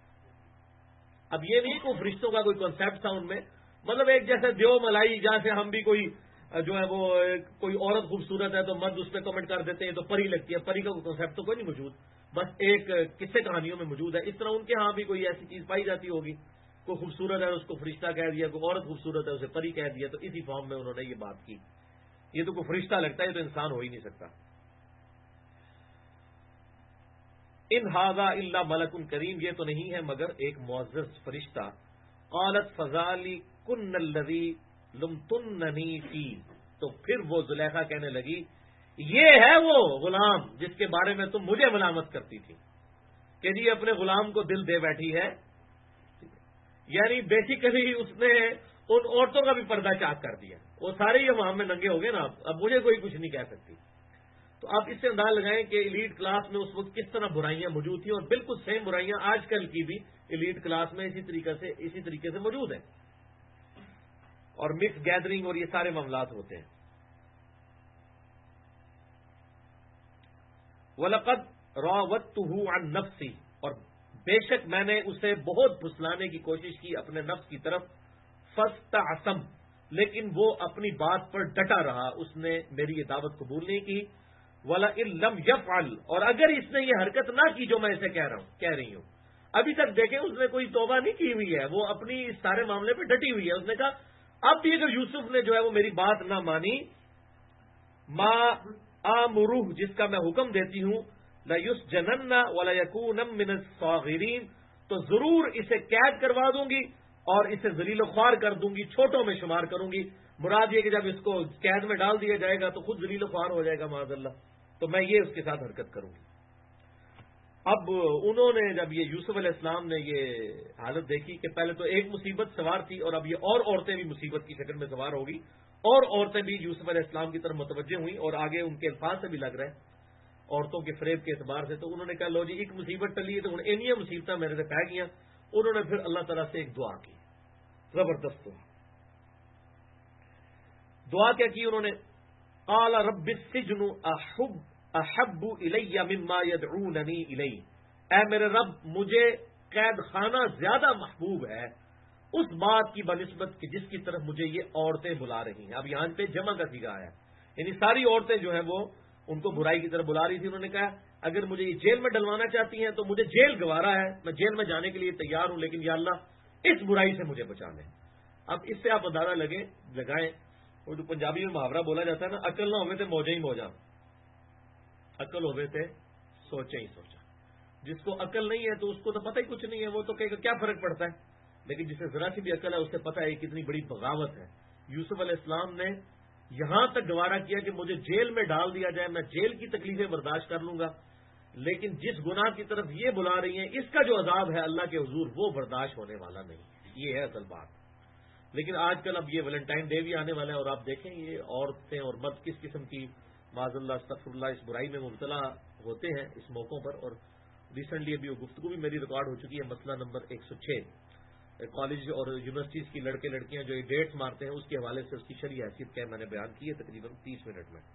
اب یہ نہیں کوئی فرشتوں کا کوئی کنسیپٹ تھا ان میں, مطلب ایک جیسے دیو ملائی جہاں سے ہم بھی کوئی جو ہے وہ کوئی عورت خوبصورت ہے تو مرد اس پہ کمنٹ کر دیتے ہیں تو پری لگتی ہے. پری کا کوئی کنسیپٹ تو کوئی نہیں موجود, بس ایک قصے کہانیوں میں موجود ہے. اس طرح ان کے ہاں بھی کوئی ایسی چیز پائی جاتی ہوگی. کوئی خوبصورت ہے اس کو فرشتہ کہہ دیا, کوئی عورت خوبصورت ہے اسے پری کہہ دیا. تو اسی فارم میں انہوں نے یہ بات کی. یہ تو کوئی فرشتہ لگتا ہے, یہ تو انسان ہو ہی نہیں سکتا. ان ھذا الا ملک کریم. یہ تو نہیں ہے مگر ایک معزز فرشتہ. قالت فذلکن الذی لمتننی فی. تو پھر وہ زلیخا کہنے لگی یہ ہے وہ غلام جس کے بارے میں تم مجھے ملامت کرتی تھی. کہ جی اپنے غلام کو دل دے بیٹھی ہے، یعنی بیسیکلی اس نے ان عورتوں کا بھی پردہ چاک کر دیا، وہ سارے ہی وہاں میں ننگے ہو گئے نا، اب مجھے کوئی کچھ نہیں کہہ سکتی۔ تو آپ اس سے انداز لگائیں کہ ایلیٹ کلاس میں اس وقت کس طرح برائیاں موجود تھیں، اور بالکل سیم برائیاں آج کل کی بھی ایلیٹ کلاس میں اسی طریقے سے موجود ہیں، اور مکس گیدرنگ اور یہ سارے معاملات ہوتے ہیں۔ وَلَقَدْ رَاوَدتُّهُ عَن نَفْسِهِ، اور بے شک میں نے اسے بہت پھسلانے کی کوشش کی اپنے نفس کی طرف، فَاسْتَعْصَمَ، لیکن وہ اپنی بات پر ڈٹا رہا، اس نے میری یہ دعوت قبول نہیں کی۔ وَلَئِن لَّمْ يَفْعَلْ، اور اگر اس نے یہ حرکت نہ کی جو میں اسے کہہ رہی ہوں، ابھی تک دیکھیں اس نے کوئی توبہ نہیں کی ہوئی ہے، وہ اپنی اس سارے معاملے پہ ڈٹی ہوئی ہے۔ اس نے کہا اب بھی اگر یوسف نے جو ہے وہ میری بات نہ مانی، ما آمرہ، جس کا میں حکم دیتی ہوں، لَيُسْجَنَنَّ وَلَيَكُونَ مِنَ الصَّاغِرِينَ، تو ضرور اسے قید کروا دوں گی اور اسے ذلیل و خوار کر دوں گی، چھوٹوں میں شمار کروں گی۔ مراد یہ کہ جب اس کو قید میں ڈال دیا جائے گا تو خود ذلیل و خوار ہو جائے گا معاذ اللہ، تو میں یہ اس کے ساتھ حرکت کروں گی۔ اب انہوں نے جب یہ یوسف علیہ السلام نے یہ حالت دیکھی کہ پہلے تو ایک مصیبت سوار تھی اور اب یہ اور عورتیں بھی مصیبت کی شکل میں سوار ہوگی، اور عورتیں بھی یوسف علیہ السلام کی طرف متوجہ ہوئیں، اور آگے ان کے الفاظ سے بھی لگ رہا ہے عورتوں کے فریب کے اعتبار سے، تو انہوں نے کہا لو جی ایک مصیبت ٹلی ہے تو ہوں اینیاں مصیبتیں میرے سے پہ گئیں۔ انہوں نے پھر اللہ تعالیٰ سے ایک دعا کی، زبردست دعا کیا کی انہوں نے؟ قال رب السجن احب الی مما یدعوننی الی، اے میرے رب مجھے قید خانہ زیادہ محبوب ہے اس بات کی بنسبت کہ جس کی طرف مجھے یہ عورتیں بلا رہی ہیں۔ اب یہاں پہ جمع کا صیغہ آیا، یعنی ساری عورتیں جو ہیں وہ ان کو برائی کی طرف بلا رہی تھی۔ انہوں نے کہا اگر مجھے یہ جیل میں ڈلوانا چاہتی ہیں تو مجھے جیل گوارا ہے، میں جیل میں جانے کے لیے تیار ہوں، لیکن یا اللہ اس برائی سے مجھے بچا لیں۔ اب اس سے آپ اندازہ لگائیں، وہ جو پنجابی میں محاورہ بولا جاتا ہے نا، عقل نہ ہوئے تھے موجے ہی موجا، عقل ہوئے تھے سوچے ہی سوچا۔ جس کو عقل نہیں ہے تو اس کو تو پتہ ہی کچھ نہیں ہے، وہ تو کہے گا کیا فرق پڑتا ہے، لیکن جسے ذرا سی بھی عقل ہے اسے پتہ ہے یہ کتنی بڑی بغاوت ہے۔ یوسف علیہ السلام نے یہاں تک گوارا کیا کہ مجھے جیل میں ڈال دیا جائے، میں جیل کی تکلیفیں برداشت کر لوں گا، لیکن جس گناہ کی طرف یہ بلا رہی ہیں اس کا جو عذاب ہے اللہ کے حضور وہ برداشت ہونے والا نہیں ہے۔ یہ ہے اصل بات۔ لیکن آج کل اب یہ ویلنٹائن ڈے بھی آنے والا ہے، اور آپ دیکھیں یہ عورتیں اور مرد کس قسم کی معاذ اللہ استغفر اللہ اس برائی میں مبتلا ہوتے ہیں اس موقعوں پر۔ اور ریسنٹلی ابھی وہ گفتگو بھی میری ریکارڈ ہو چکی ہے، مسئلہ نمبر 106، کالج اور یونیورسٹیز کی لڑکے لڑکیاں جو یہ ڈیٹس مارتے ہیں اس کے حوالے سے اس کی شرعی حیثیت کیا میں نے بیان کی ہے تقریباً 30 منٹ میں۔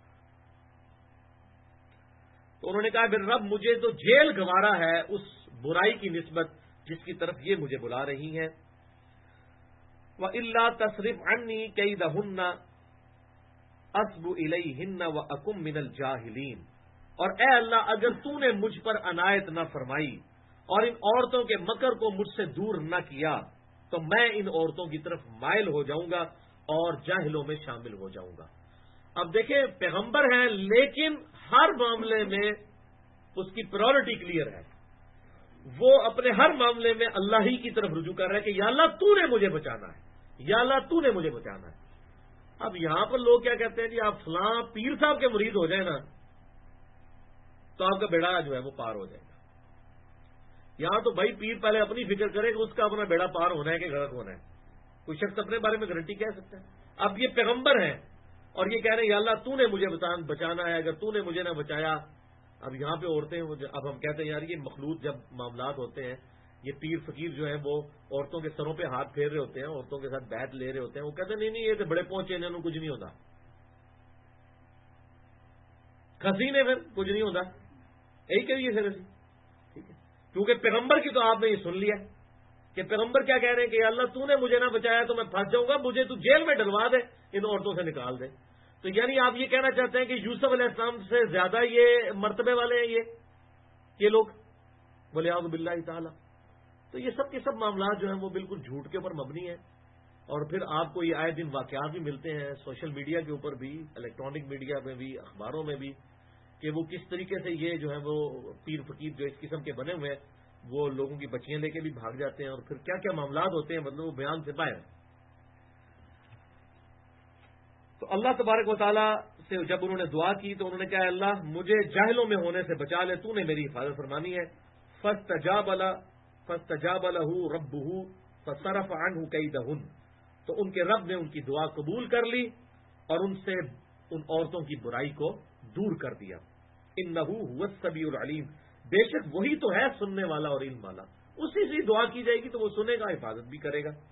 تو انہوں نے کہا پھر رب مجھے تو جیل گوارا ہے اس برائی کی نسبت جس کی طرف یہ مجھے بلا رہی ہیں۔ وَإِلَّا تَصْرِفْ عَنِّي كَيْدَهُنَّ أَصْبُ إِلَيْهِنَّ وَأَكُن مِّنَ الْجَاهِلِينَ، اور اے اللہ اگر تو نے مجھ پر عنایت نہ فرمائی اور ان عورتوں کے مکر کو مجھ سے دور نہ کیا تو میں ان عورتوں کی طرف مائل ہو جاؤں گا اور جاہلوں میں شامل ہو جاؤں گا۔ اب دیکھیں پیغمبر ہیں لیکن ہر معاملے میں اس کی پرائورٹی کلیئر ہے، وہ اپنے ہر معاملے میں اللہ ہی کی طرف رجوع کر رہا ہے کہ یا اللہ تو نے مجھے بچانا ہے، یا اللہ تو نے مجھے بچانا ہے۔ اب یہاں پر لوگ کیا کہتے ہیں جی آپ فلاں پیر صاحب کے مرید ہو جائیں نا تو آپ کا بیڑا جو ہے وہ پار ہو جائے گا۔ یہاں تو بھائی پیر پہلے اپنی فکر کرے کہ اس کا اپنا بیڑا پار ہونا ہے کہ غرق ہونا ہے، کوئی شخص اپنے بارے میں گارنٹی کہہ سکتا ہے؟ اب یہ پیغمبر ہیں اور یہ کہہ رہے ہیں یا اللہ تو نے مجھے بچانا ہے، اگر تو نے مجھے نہ بچایا۔ اب یہاں پہ عورتیں اب ہم کہتے ہیں یار یہ مخلوط جب معاملات ہوتے ہیں، یہ پیر فقیر جو ہیں وہ عورتوں کے سروں پہ ہاتھ پھیر رہے ہوتے ہیں، عورتوں کے ساتھ بیعت لے رہے ہوتے ہیں، وہ کہتے ہیں نہیں یہ تو بڑے پہنچے انہوں نے کچھ نہیں ہوتا، کھسی نے پھر کچھ نہیں ہوتا، یہی کہیے سر ٹھیک ہے، کیونکہ پیغمبر کی تو آپ نے یہ سن لیا کہ پیغمبر کیا کہہ رہے ہیں کہ اللہ تو نے مجھے نہ بچایا تو میں پھنس جاؤں گا، مجھے تو جیل میں ڈلوا دے، ان عورتوں سے نکال دے۔ تو یعنی آپ یہ کہنا چاہتے ہیں کہ یوسف علیہ السلام سے زیادہ یہ مرتبے والے ہیں یہ لوگ، بولے اعوذ باللہ تعالی۔ تو یہ سب کے سب معاملات جو ہیں وہ بالکل جھوٹ کے اوپر مبنی ہیں، اور پھر آپ کو یہ آئے دن واقعات بھی ملتے ہیں سوشل میڈیا کے اوپر بھی، الیکٹرانک میڈیا میں بھی، اخباروں میں بھی، کہ وہ کس طریقے سے یہ جو ہے وہ پیر فقیر جو اس قسم کے بنے ہوئے ہیں وہ لوگوں کی بچیاں لے کے بھی بھاگ جاتے ہیں، اور پھر کیا کیا معاملات ہوتے ہیں مطلب وہ بیان سے باہر۔ تو اللہ تبارک و تعالیٰ سے جب انہوں نے دعا کی تو انہوں نے کہا اللہ مجھے جاہلوں میں ہونے سے بچا لے، تو نے میری حفاظت فرمانی ہے۔ فاستجاب له ربه فصرف عنه كيدهن، تو ان کے رب نے ان کی دعا قبول کر لی اور ان سے ان عورتوں کی برائی کو دور کر دیا. انه هو السمیع العلیم، بے شک وہی تو ہے سننے والا اور علم والا. اسی سے دعا کی جائے گی تو وہ سنے گا، حفاظت بھی کرے گا.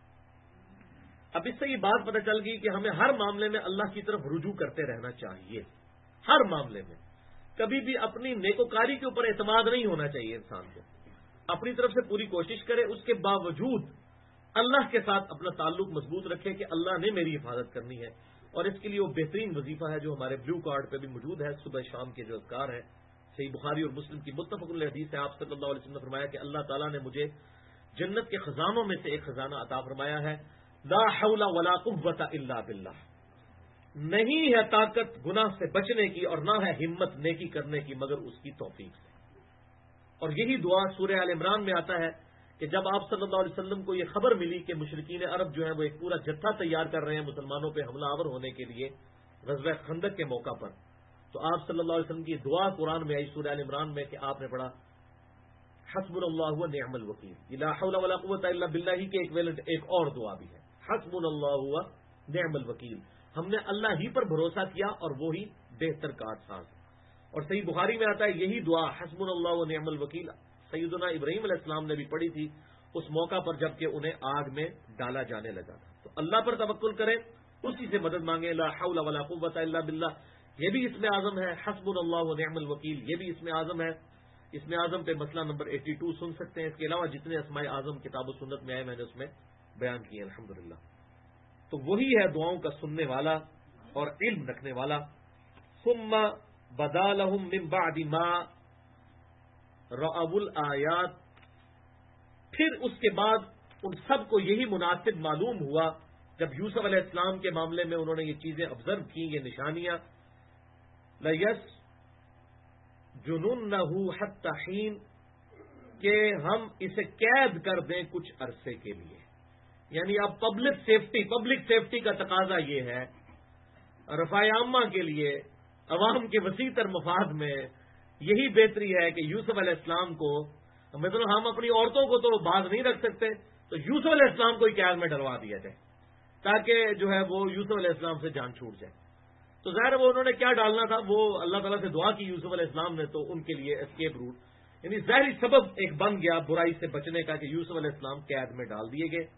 اب اس سے یہ بات پتہ چل گئی کہ ہمیں ہر معاملے میں اللہ کی طرف رجوع کرتے رہنا چاہیے. ہر معاملے میں کبھی بھی اپنی نیکوکاری کے اوپر اعتماد نہیں ہونا چاہیے. انسان کو اپنی طرف سے پوری کوشش کرے، اس کے باوجود اللہ کے ساتھ اپنا تعلق مضبوط رکھے کہ اللہ نے میری حفاظت کرنی ہے. اور اس کے لیے وہ بہترین وظیفہ ہے جو ہمارے بلو کارڈ پہ بھی موجود ہے، صبح شام کے جو اذکار ہیں. صحیح بخاری اور مسلم کی متفق علیہ حدیث ہے، آپ صلی اللہ علیہ وسلم نے فرمایا کہ اللہ تعالیٰ نے مجھے جنت کے خزانوں میں سے ایک خزانہ عطا فرمایا ہے، لا حول ولا قوت الا باللہ. نہیں ہے طاقت گناہ سے بچنے کی اور نہ ہے ہمت نیکی کرنے کی مگر اس کی توفیق سے. اور یہی دعا سورہ آل عمران میں آتا ہے کہ جب آپ صلی اللہ علیہ وسلم کو یہ خبر ملی کہ مشرکین عرب جو ہیں وہ ایک پورا جتھا تیار کر رہے ہیں مسلمانوں پہ حملہ آور ہونے کے لیے غزوہ خندق کے موقع پر، تو آپ صلی اللہ علیہ وسلم کی دعا قرآن میں آئی سورہ آل عمران میں کہ آپ نے پڑھا حسبنا اللہ و نعم الوکیل. لا حول ولا قوت الا باللہ کی ایک اور دعا بھی ہے، حسبنا اللہ و نعم الوکیل. ہم نے اللہ ہی پر بھروسہ کیا اور وہی بہتر کارساز. اور صحیح بخاری میں آتا ہے یہی دعا حسبنا اللہ و نعم الوکیل سیدنا ابراہیم علیہ السلام نے بھی پڑھی تھی اس موقع پر جب کہ انہیں آگ میں ڈالا جانے لگا تھا. تو اللہ پر توکل کریں، اسی سے مدد مانگیں. لا حول ولا قوت الا باللہ یہ بھی اسم اعظم ہے، حسبنا اللہ و نعم الوکیل یہ بھی اسم اعظم ہے. اسم اعظم پہ مسئلہ نمبر 82 سن سکتے ہیں. اس کے علاوہ جتنے اسماء اعظم کتاب و سنت میں آئے میں نے اس میں بیان کیے الحمدللہ. تو وہی ہے دعاؤں کا سننے والا اور علم رکھنے والا. ثم بدا لهم من بعد ما رأوا الآیات، پھر اس کے بعد ان سب کو یہی مناسب معلوم ہوا جب یوسف علیہ السلام کے معاملے میں انہوں نے یہ چیزیں آبزرو کی، یہ نشانیاں. لَيَسْجُنُنَّهُ حَتَّى حِينٍ، کہ ہم اسے قید کر دیں کچھ عرصے کے لیے. یعنی اب پبلک سیفٹی کا تقاضا یہ ہے، رفاع عامہ کے لیے عوام کے وسیع تر مفاد میں یہی بہتری ہے کہ یوسف علیہ السلام کو مطلب ہم اپنی عورتوں کو تو باز نہیں رکھ سکتے، تو یوسف علیہ السلام کو ہی قید میں ڈلوا دیا جائے تاکہ جو ہے وہ یوسف علیہ السلام سے جان چھوٹ جائے. تو ظاہر وہ انہوں نے کیا ڈالنا تھا، وہ اللہ تعالیٰ سے دعا کی یوسف علیہ السلام نے، تو ان کے لیے اسکیپ روٹ یعنی ظاہری سبب ایک بن گیا برائی سے بچنے کا کہ یوسف علیہ السلام قید میں ڈال دیے گئے.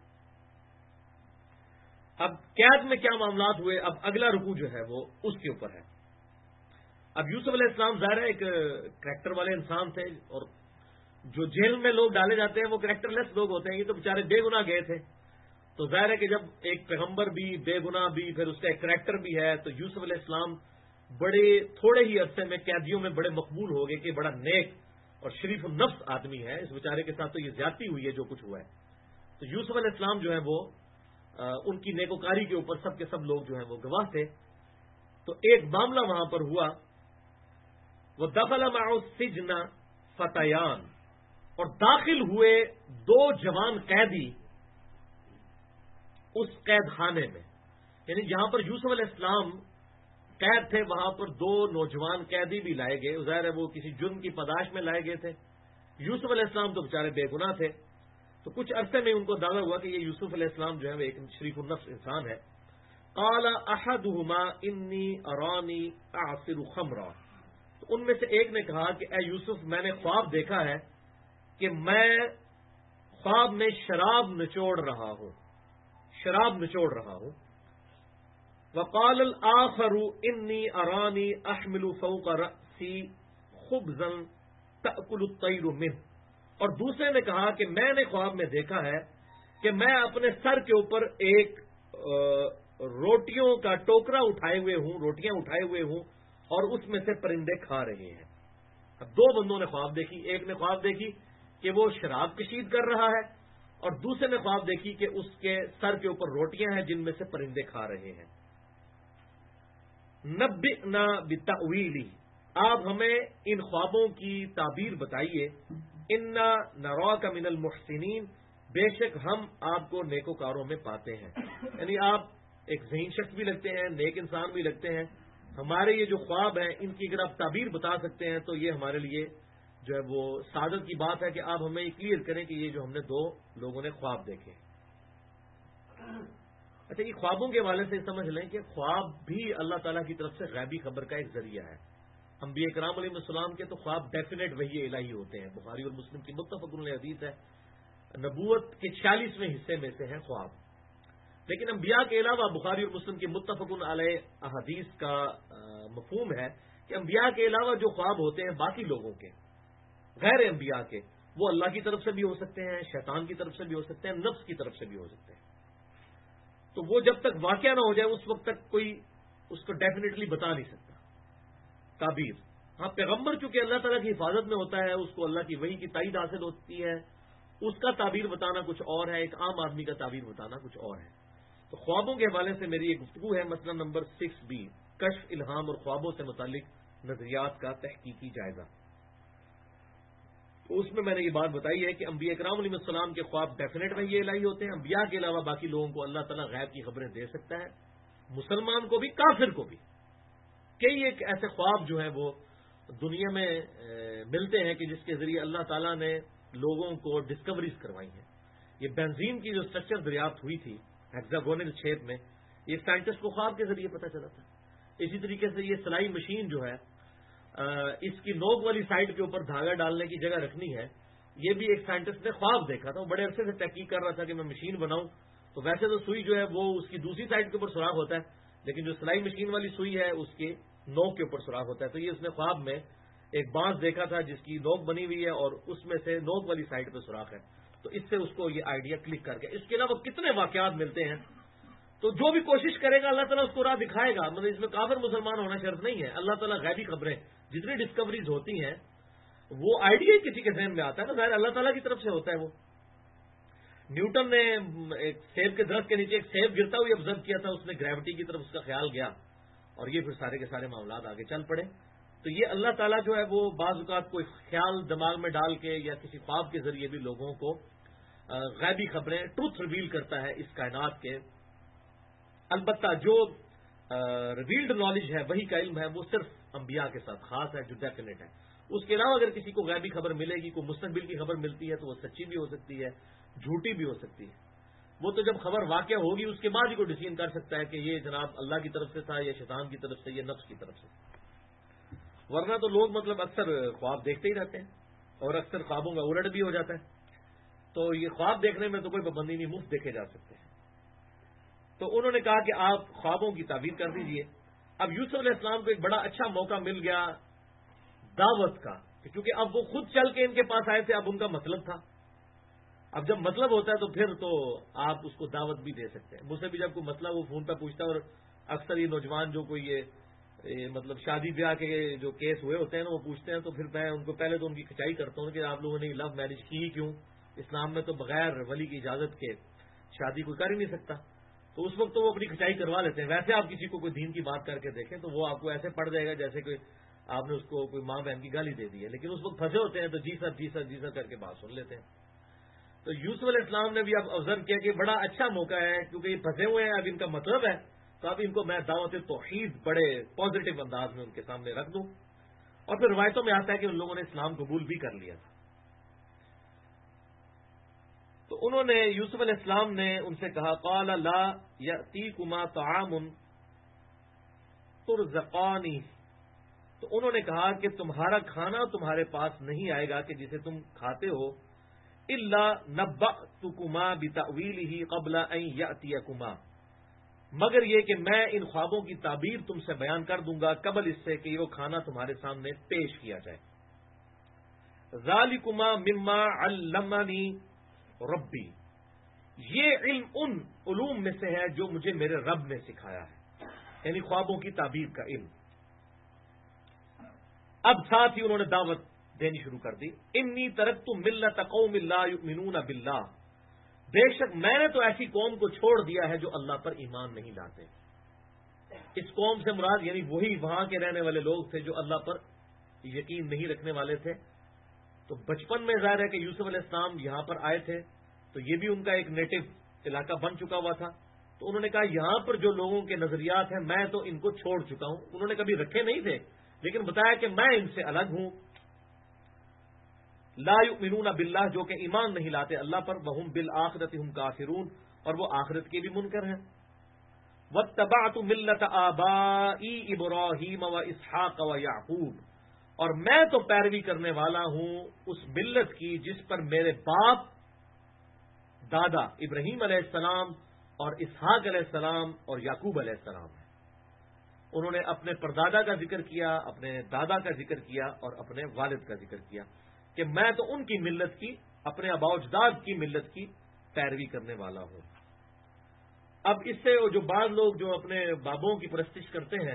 اب قید میں کیا معاملات ہوئے، اب اگلا رکوع جو ہے وہ اس کے اوپر ہے. اب یوسف علیہ السلام ظاہر ہے ایک کریکٹر والے انسان تھے، اور جو جیل میں لوگ ڈالے جاتے ہیں وہ کریکٹر لیس لوگ ہوتے ہیں. یہ تو بیچارے بے گناہ گئے تھے، تو ظاہر ہے کہ جب ایک پیغمبر بھی بے گناہ بھی پھر اس کا ایک کریکٹر بھی ہے، تو یوسف علیہ السلام بڑے تھوڑے ہی عرصے میں قیدیوں میں بڑے مقبول ہو گئے کہ بڑا نیک اور شریف النفس آدمی ہے. اس بیچارے کے ساتھ تو یہ زیادتی ہوئی ہے جو کچھ ہوا ہے. تو یوسف علیہ السلام جو ہے وہ ان کی نیکوکاری کے اوپر سب کے سب لوگ جو ہیں وہ گواہ تھے. تو ایک معاملہ وہاں پر ہوا، وہ دخل معه السجن فتیان، اور داخل ہوئے دو جوان قیدی اس قید خانے میں. یعنی جہاں پر یوسف علیہ السلام قید تھے وہاں پر دو نوجوان قیدی بھی لائے گئے. ظاہر ہے وہ کسی جرم کی پاداش میں لائے گئے تھے. یوسف علیہ السلام تو بیچارے بے گناہ تھے. تو کچھ عرصے میں ان کو دعویٰ ہوا کہ یہ یوسف علیہ السلام جو ہے وہ ایک شریف النفس انسان ہے. قال احدهما انی ارانی اعصر خمرا، تو ان میں سے ایک نے کہا کہ اے یوسف میں نے خواب دیکھا ہے کہ میں خواب میں شراب نچوڑ رہا ہوں. وقال الاخر انی ارانی احمل فوق رأسی خبزا تأکل الطیر منه، اور دوسرے نے کہا کہ میں نے خواب میں دیکھا ہے کہ میں اپنے سر کے اوپر ایک روٹیوں کا ٹوکرا روٹیاں اٹھائے ہوئے ہوں اور اس میں سے پرندے کھا رہے ہیں. اب دو بندوں نے خواب دیکھی، ایک نے خواب دیکھی کہ وہ شراب کشید کر رہا ہے اور دوسرے نے خواب دیکھی کہ اس کے سر کے اوپر روٹیاں ہیں جن میں سے پرندے کھا رہے ہیں. نبئنا بتأویلی، آپ ہمیں ان خوابوں کی تعبیر بتائیے. انا نراک من المحسنین، بے شک ہم آپ کو نیکوکاروں میں پاتے ہیں. یعنی آپ ایک ذہین شخص بھی لگتے ہیں، نیک انسان بھی لگتے ہیں. ہمارے یہ جو خواب ہیں ان کی اگر آپ تعبیر بتا سکتے ہیں تو یہ ہمارے لیے جو ہے وہ سعادت کی بات ہے کہ آپ ہمیں یہ کلیئر کریں کہ یہ جو ہم نے دو لوگوں نے خواب دیکھے. اچھا، یہ خوابوں کے حوالے سے سمجھ لیں کہ خواب بھی اللہ تعالیٰ کی طرف سے غیبی خبر کا ایک ذریعہ ہے. انبیاء کرام علیہ السلام کے تو خواب ڈیفینیٹ وحی الہی ہوتے ہیں. بخاری اور مسلم کی متفق علیہ حدیث ہے، نبوت کے 46ویں حصے میں سے ہیں خواب. لیکن انبیاء کے علاوہ بخاری اور مسلم کی متفق علیہ احادیث کا مفہوم ہے کہ انبیاء کے علاوہ جو خواب ہوتے ہیں باقی لوگوں کے، غیر انبیاء کے، وہ اللہ کی طرف سے بھی ہو سکتے ہیں، شیطان کی طرف سے بھی ہو سکتے ہیں، نفس کی طرف سے بھی ہو سکتے ہیں. تو وہ جب تک واقعہ نہ ہو جائے اس وقت تک کوئی اس کو ڈیفینیٹلی بتا نہیں سکتا. تعبیر، ہاں، پیغمبر چونکہ اللہ تعالیٰ کی حفاظت میں ہوتا ہے، اس کو اللہ کی وحی کی تائید حاصل ہوتی ہے، اس کا تعبیر بتانا کچھ اور ہے، ایک عام آدمی کا تعبیر بتانا کچھ اور ہے. تو خوابوں کے حوالے سے میری ایک گفتگو ہے، مسئلہ نمبر 6B، کشف، الہام اور خوابوں سے متعلق نظریات کا تحقیقی جائزہ. تو اس میں نے یہ بات بتائی ہے کہ انبیاء کرام علیہ السلام کے خواب ڈیفینیٹ وحی الہی ہوتے ہیں. انبیاء کے علاوہ باقی لوگوں کو اللہ تعالیٰ غیب کی خبریں دے سکتا ہے، مسلمان کو بھی، کافر کو بھی. کئی ایک ایسے خواب جو ہیں وہ دنیا میں ملتے ہیں کہ جس کے ذریعے اللہ تعالیٰ نے لوگوں کو ڈسکوریز کروائی ہیں. یہ بنزین کی جو اسٹرکچر دریافت ہوئی تھی ہیکزاگونل شیپ میں، یہ سائنٹسٹ کو خواب کے ذریعے پتہ چلا تھا. اسی طریقے سے یہ سلائی مشین جو ہے، اس کی نوک والی سائڈ کے اوپر دھاگا ڈالنے کی جگہ رکھنی ہے، یہ بھی ایک سائنٹسٹ نے خواب دیکھا تھا. وہ بڑے عرصے سے تحقیق کر رہا تھا کہ میں مشین بناؤں. تو ویسے تو سوئی جو ہے وہ اس کی دوسری سائڈ کے اوپر سوراخ ہوتا ہے، لیکن جو سلائی مشین والی سوئی ہے اس کے نوک کے اوپر سوراخ ہوتا ہے. تو یہ اس نے خواب میں ایک بانس دیکھا تھا جس کی نوک بنی ہوئی ہے اور اس میں سے نوک والی سائڈ پہ سوراخ ہے. تو اس سے اس کو یہ آئیڈیا کلک کر گیا. اس کے علاوہ کتنے واقعات ملتے ہیں. تو جو بھی کوشش کرے گا اللہ تعالیٰ اس کو راہ دکھائے گا. مطلب اس میں کافر مسلمان ہونا شرط نہیں ہے. اللہ تعالیٰ غیبی خبریں جتنی ڈسکوریز ہوتی ہیں وہ آئیڈیا کسی کے ذہن میں آتا ہے نا، ظاہر اللہ تعالیٰ کی طرف سے ہوتا ہے. وہ نیوٹن نے ایک سیب کے درخت کے نیچے ایک سیب گرتا ہوئی آبزرو کیا تھا، اس نے گریوٹی کی طرف اس کا خیال گیا اور یہ پھر سارے کے سارے معاملات آگے چل پڑے. تو یہ اللہ تعالیٰ جو ہے وہ بعض اوقات کوئی خیال دماغ میں ڈال کے یا کسی خواب کے ذریعے بھی لوگوں کو غیبی خبریں، ٹروتھ ریویل کرتا ہے اس کائنات کے. البتہ جو ریویلڈ نالج ہے، وہی کا علم ہے، وہ صرف انبیاء کے ساتھ خاص ہے، جو ڈیفینیٹ ہے. اس کے علاوہ اگر کسی کو غیبی خبر ملے گی، کوئی مستقبل کی خبر ملتی ہے تو وہ سچی بھی ہو سکتی ہے، جھوٹی بھی ہو سکتی ہے. وہ تو جب خبر واقع ہوگی اس کے بعد ہی کوئی ڈیسیژن کر سکتا ہے کہ یہ جناب اللہ کی طرف سے تھا یا شیطان کی طرف سے یا نفس کی طرف سے. ورنہ تو لوگ مطلب اکثر خواب دیکھتے ہی رہتے ہیں اور اکثر خوابوں کا الٹ بھی ہو جاتا ہے. تو یہ خواب دیکھنے میں تو کوئی پابندی نہیں، مفت دیکھے جا سکتے ہیں. تو انہوں نے کہا کہ آپ خوابوں کی تعبیر کر دیجئے. اب یوسف علیہ السلام کو ایک بڑا اچھا موقع مل گیا دعوت کا، کیونکہ اب وہ خود چل کے ان کے پاس آئے تھے، اب ان کا مطلب تھا. اب جب مطلب ہوتا ہے تو پھر تو آپ اس کو دعوت بھی دے سکتے ہیں. مجھ سے بھی جب کوئی مسئلہ وہ فون پہ پوچھتا ہے، اور اکثر یہ نوجوان جو کوئی یہ مطلب شادی بیاہ کے جو کیس ہوئے ہوتے ہیں نا وہ پوچھتے ہیں، تو پھر میں ان کو پہلے تو ان کی کھچائی کرتا ہوں کہ آپ لوگوں نے لو میرج کی ہی کیوں؟ اسلام میں تو بغیر ولی کی اجازت کے شادی کوئی کر ہی نہیں سکتا. تو اس وقت تو وہ اپنی کھچائی کروا لیتے ہیں. ویسے آپ کسی کو کوئی دین کی بات کر کے دیکھیں تو وہ آپ کو ایسے پڑ جائے گا جیسے کہ آپ نے اس کو کوئی ماں بہن کی گالی دے دی ہے. لیکن اس وقت پھنسے ہوتے ہیں تو جی سر جی سر جی سر کر کے بات سن لیتے ہیں. تو یوسف علیہ السلام نے بھی اب آبزرو کیا کہ بڑا اچھا موقع ہے، کیونکہ یہ پھنسے ہوئے ہیں، اب ان کا مطلب ہے، تو اب ان کو میں دعوت توحید بڑے پازیٹو انداز میں ان کے سامنے رکھ دوں. اور پھر روایتوں میں آتا ہے کہ ان لوگوں نے اسلام قبول بھی کر لیا تھا. تو انہوں نے یوسف علیہ السلام نے ان سے کہا قال لا یأتیکما طعام ترزقانی، تو انہوں نے کہا کہ تمہارا کھانا تمہارے پاس نہیں آئے گا کہ جسے تم کھاتے ہو، الا نبأتکما بتأویلہ قبل ان یأتیکما، مگر یہ کہ میں ان خوابوں کی تعبیر تم سے بیان کر دوں گا قبل اس سے کہ وہ کھانا تمہارے سامنے پیش کیا جائے. ذالکما مما علمنی ربی، یہ علم ان علوم میں سے ہے جو مجھے میرے رب نے سکھایا ہے، یعنی خوابوں کی تعبیر کا علم. اب ساتھ ہی انہوں نے دعوت دینی شروع کر دی. انی ترکت ملت قوم لا یؤمنون باللہ، بے شک میں نے تو ایسی قوم کو چھوڑ دیا ہے جو اللہ پر ایمان نہیں لاتے. اس قوم سے مراد یعنی وہی وہاں کے رہنے والے لوگ تھے جو اللہ پر یقین نہیں رکھنے والے تھے. تو بچپن میں ظاہر ہے کہ یوسف علیہ السلام یہاں پر آئے تھے تو یہ بھی ان کا ایک نیٹو علاقہ بن چکا ہوا تھا. تو انہوں نے کہا یہاں پر جو لوگوں کے نظریات ہیں میں تو ان کو چھوڑ چکا ہوں. انہوں نے کبھی رکھے نہیں تھے لیکن بتایا کہ میں ان سے الگ ہوں. لا یؤمنون باللہ جو کہ ایمان نہیں لاتے اللہ پر، وہم بالآخرۃ ہم کافرون اور وہ آخرت کے بھی منکر ہیں۔ واتبعت ملت آبائی ابراہیم و اسحاق و یعقوب، اور میں تو پیروی کرنے والا ہوں اس ملت کی جس پر میرے باپ دادا ابراہیم علیہ السلام اور اسحاق علیہ السلام اور یعقوب علیہ السلام ہیں۔ انہوں نے اپنے پردادا کا ذکر کیا، اپنے دادا کا ذکر کیا اور اپنے والد کا ذکر کیا کہ میں تو ان کی ملت کی، اپنے آباء و اجداد کی ملت کی پیروی کرنے والا ہوں۔ اب اس سے جو بعض لوگ جو اپنے بابوں کی پرستش کرتے ہیں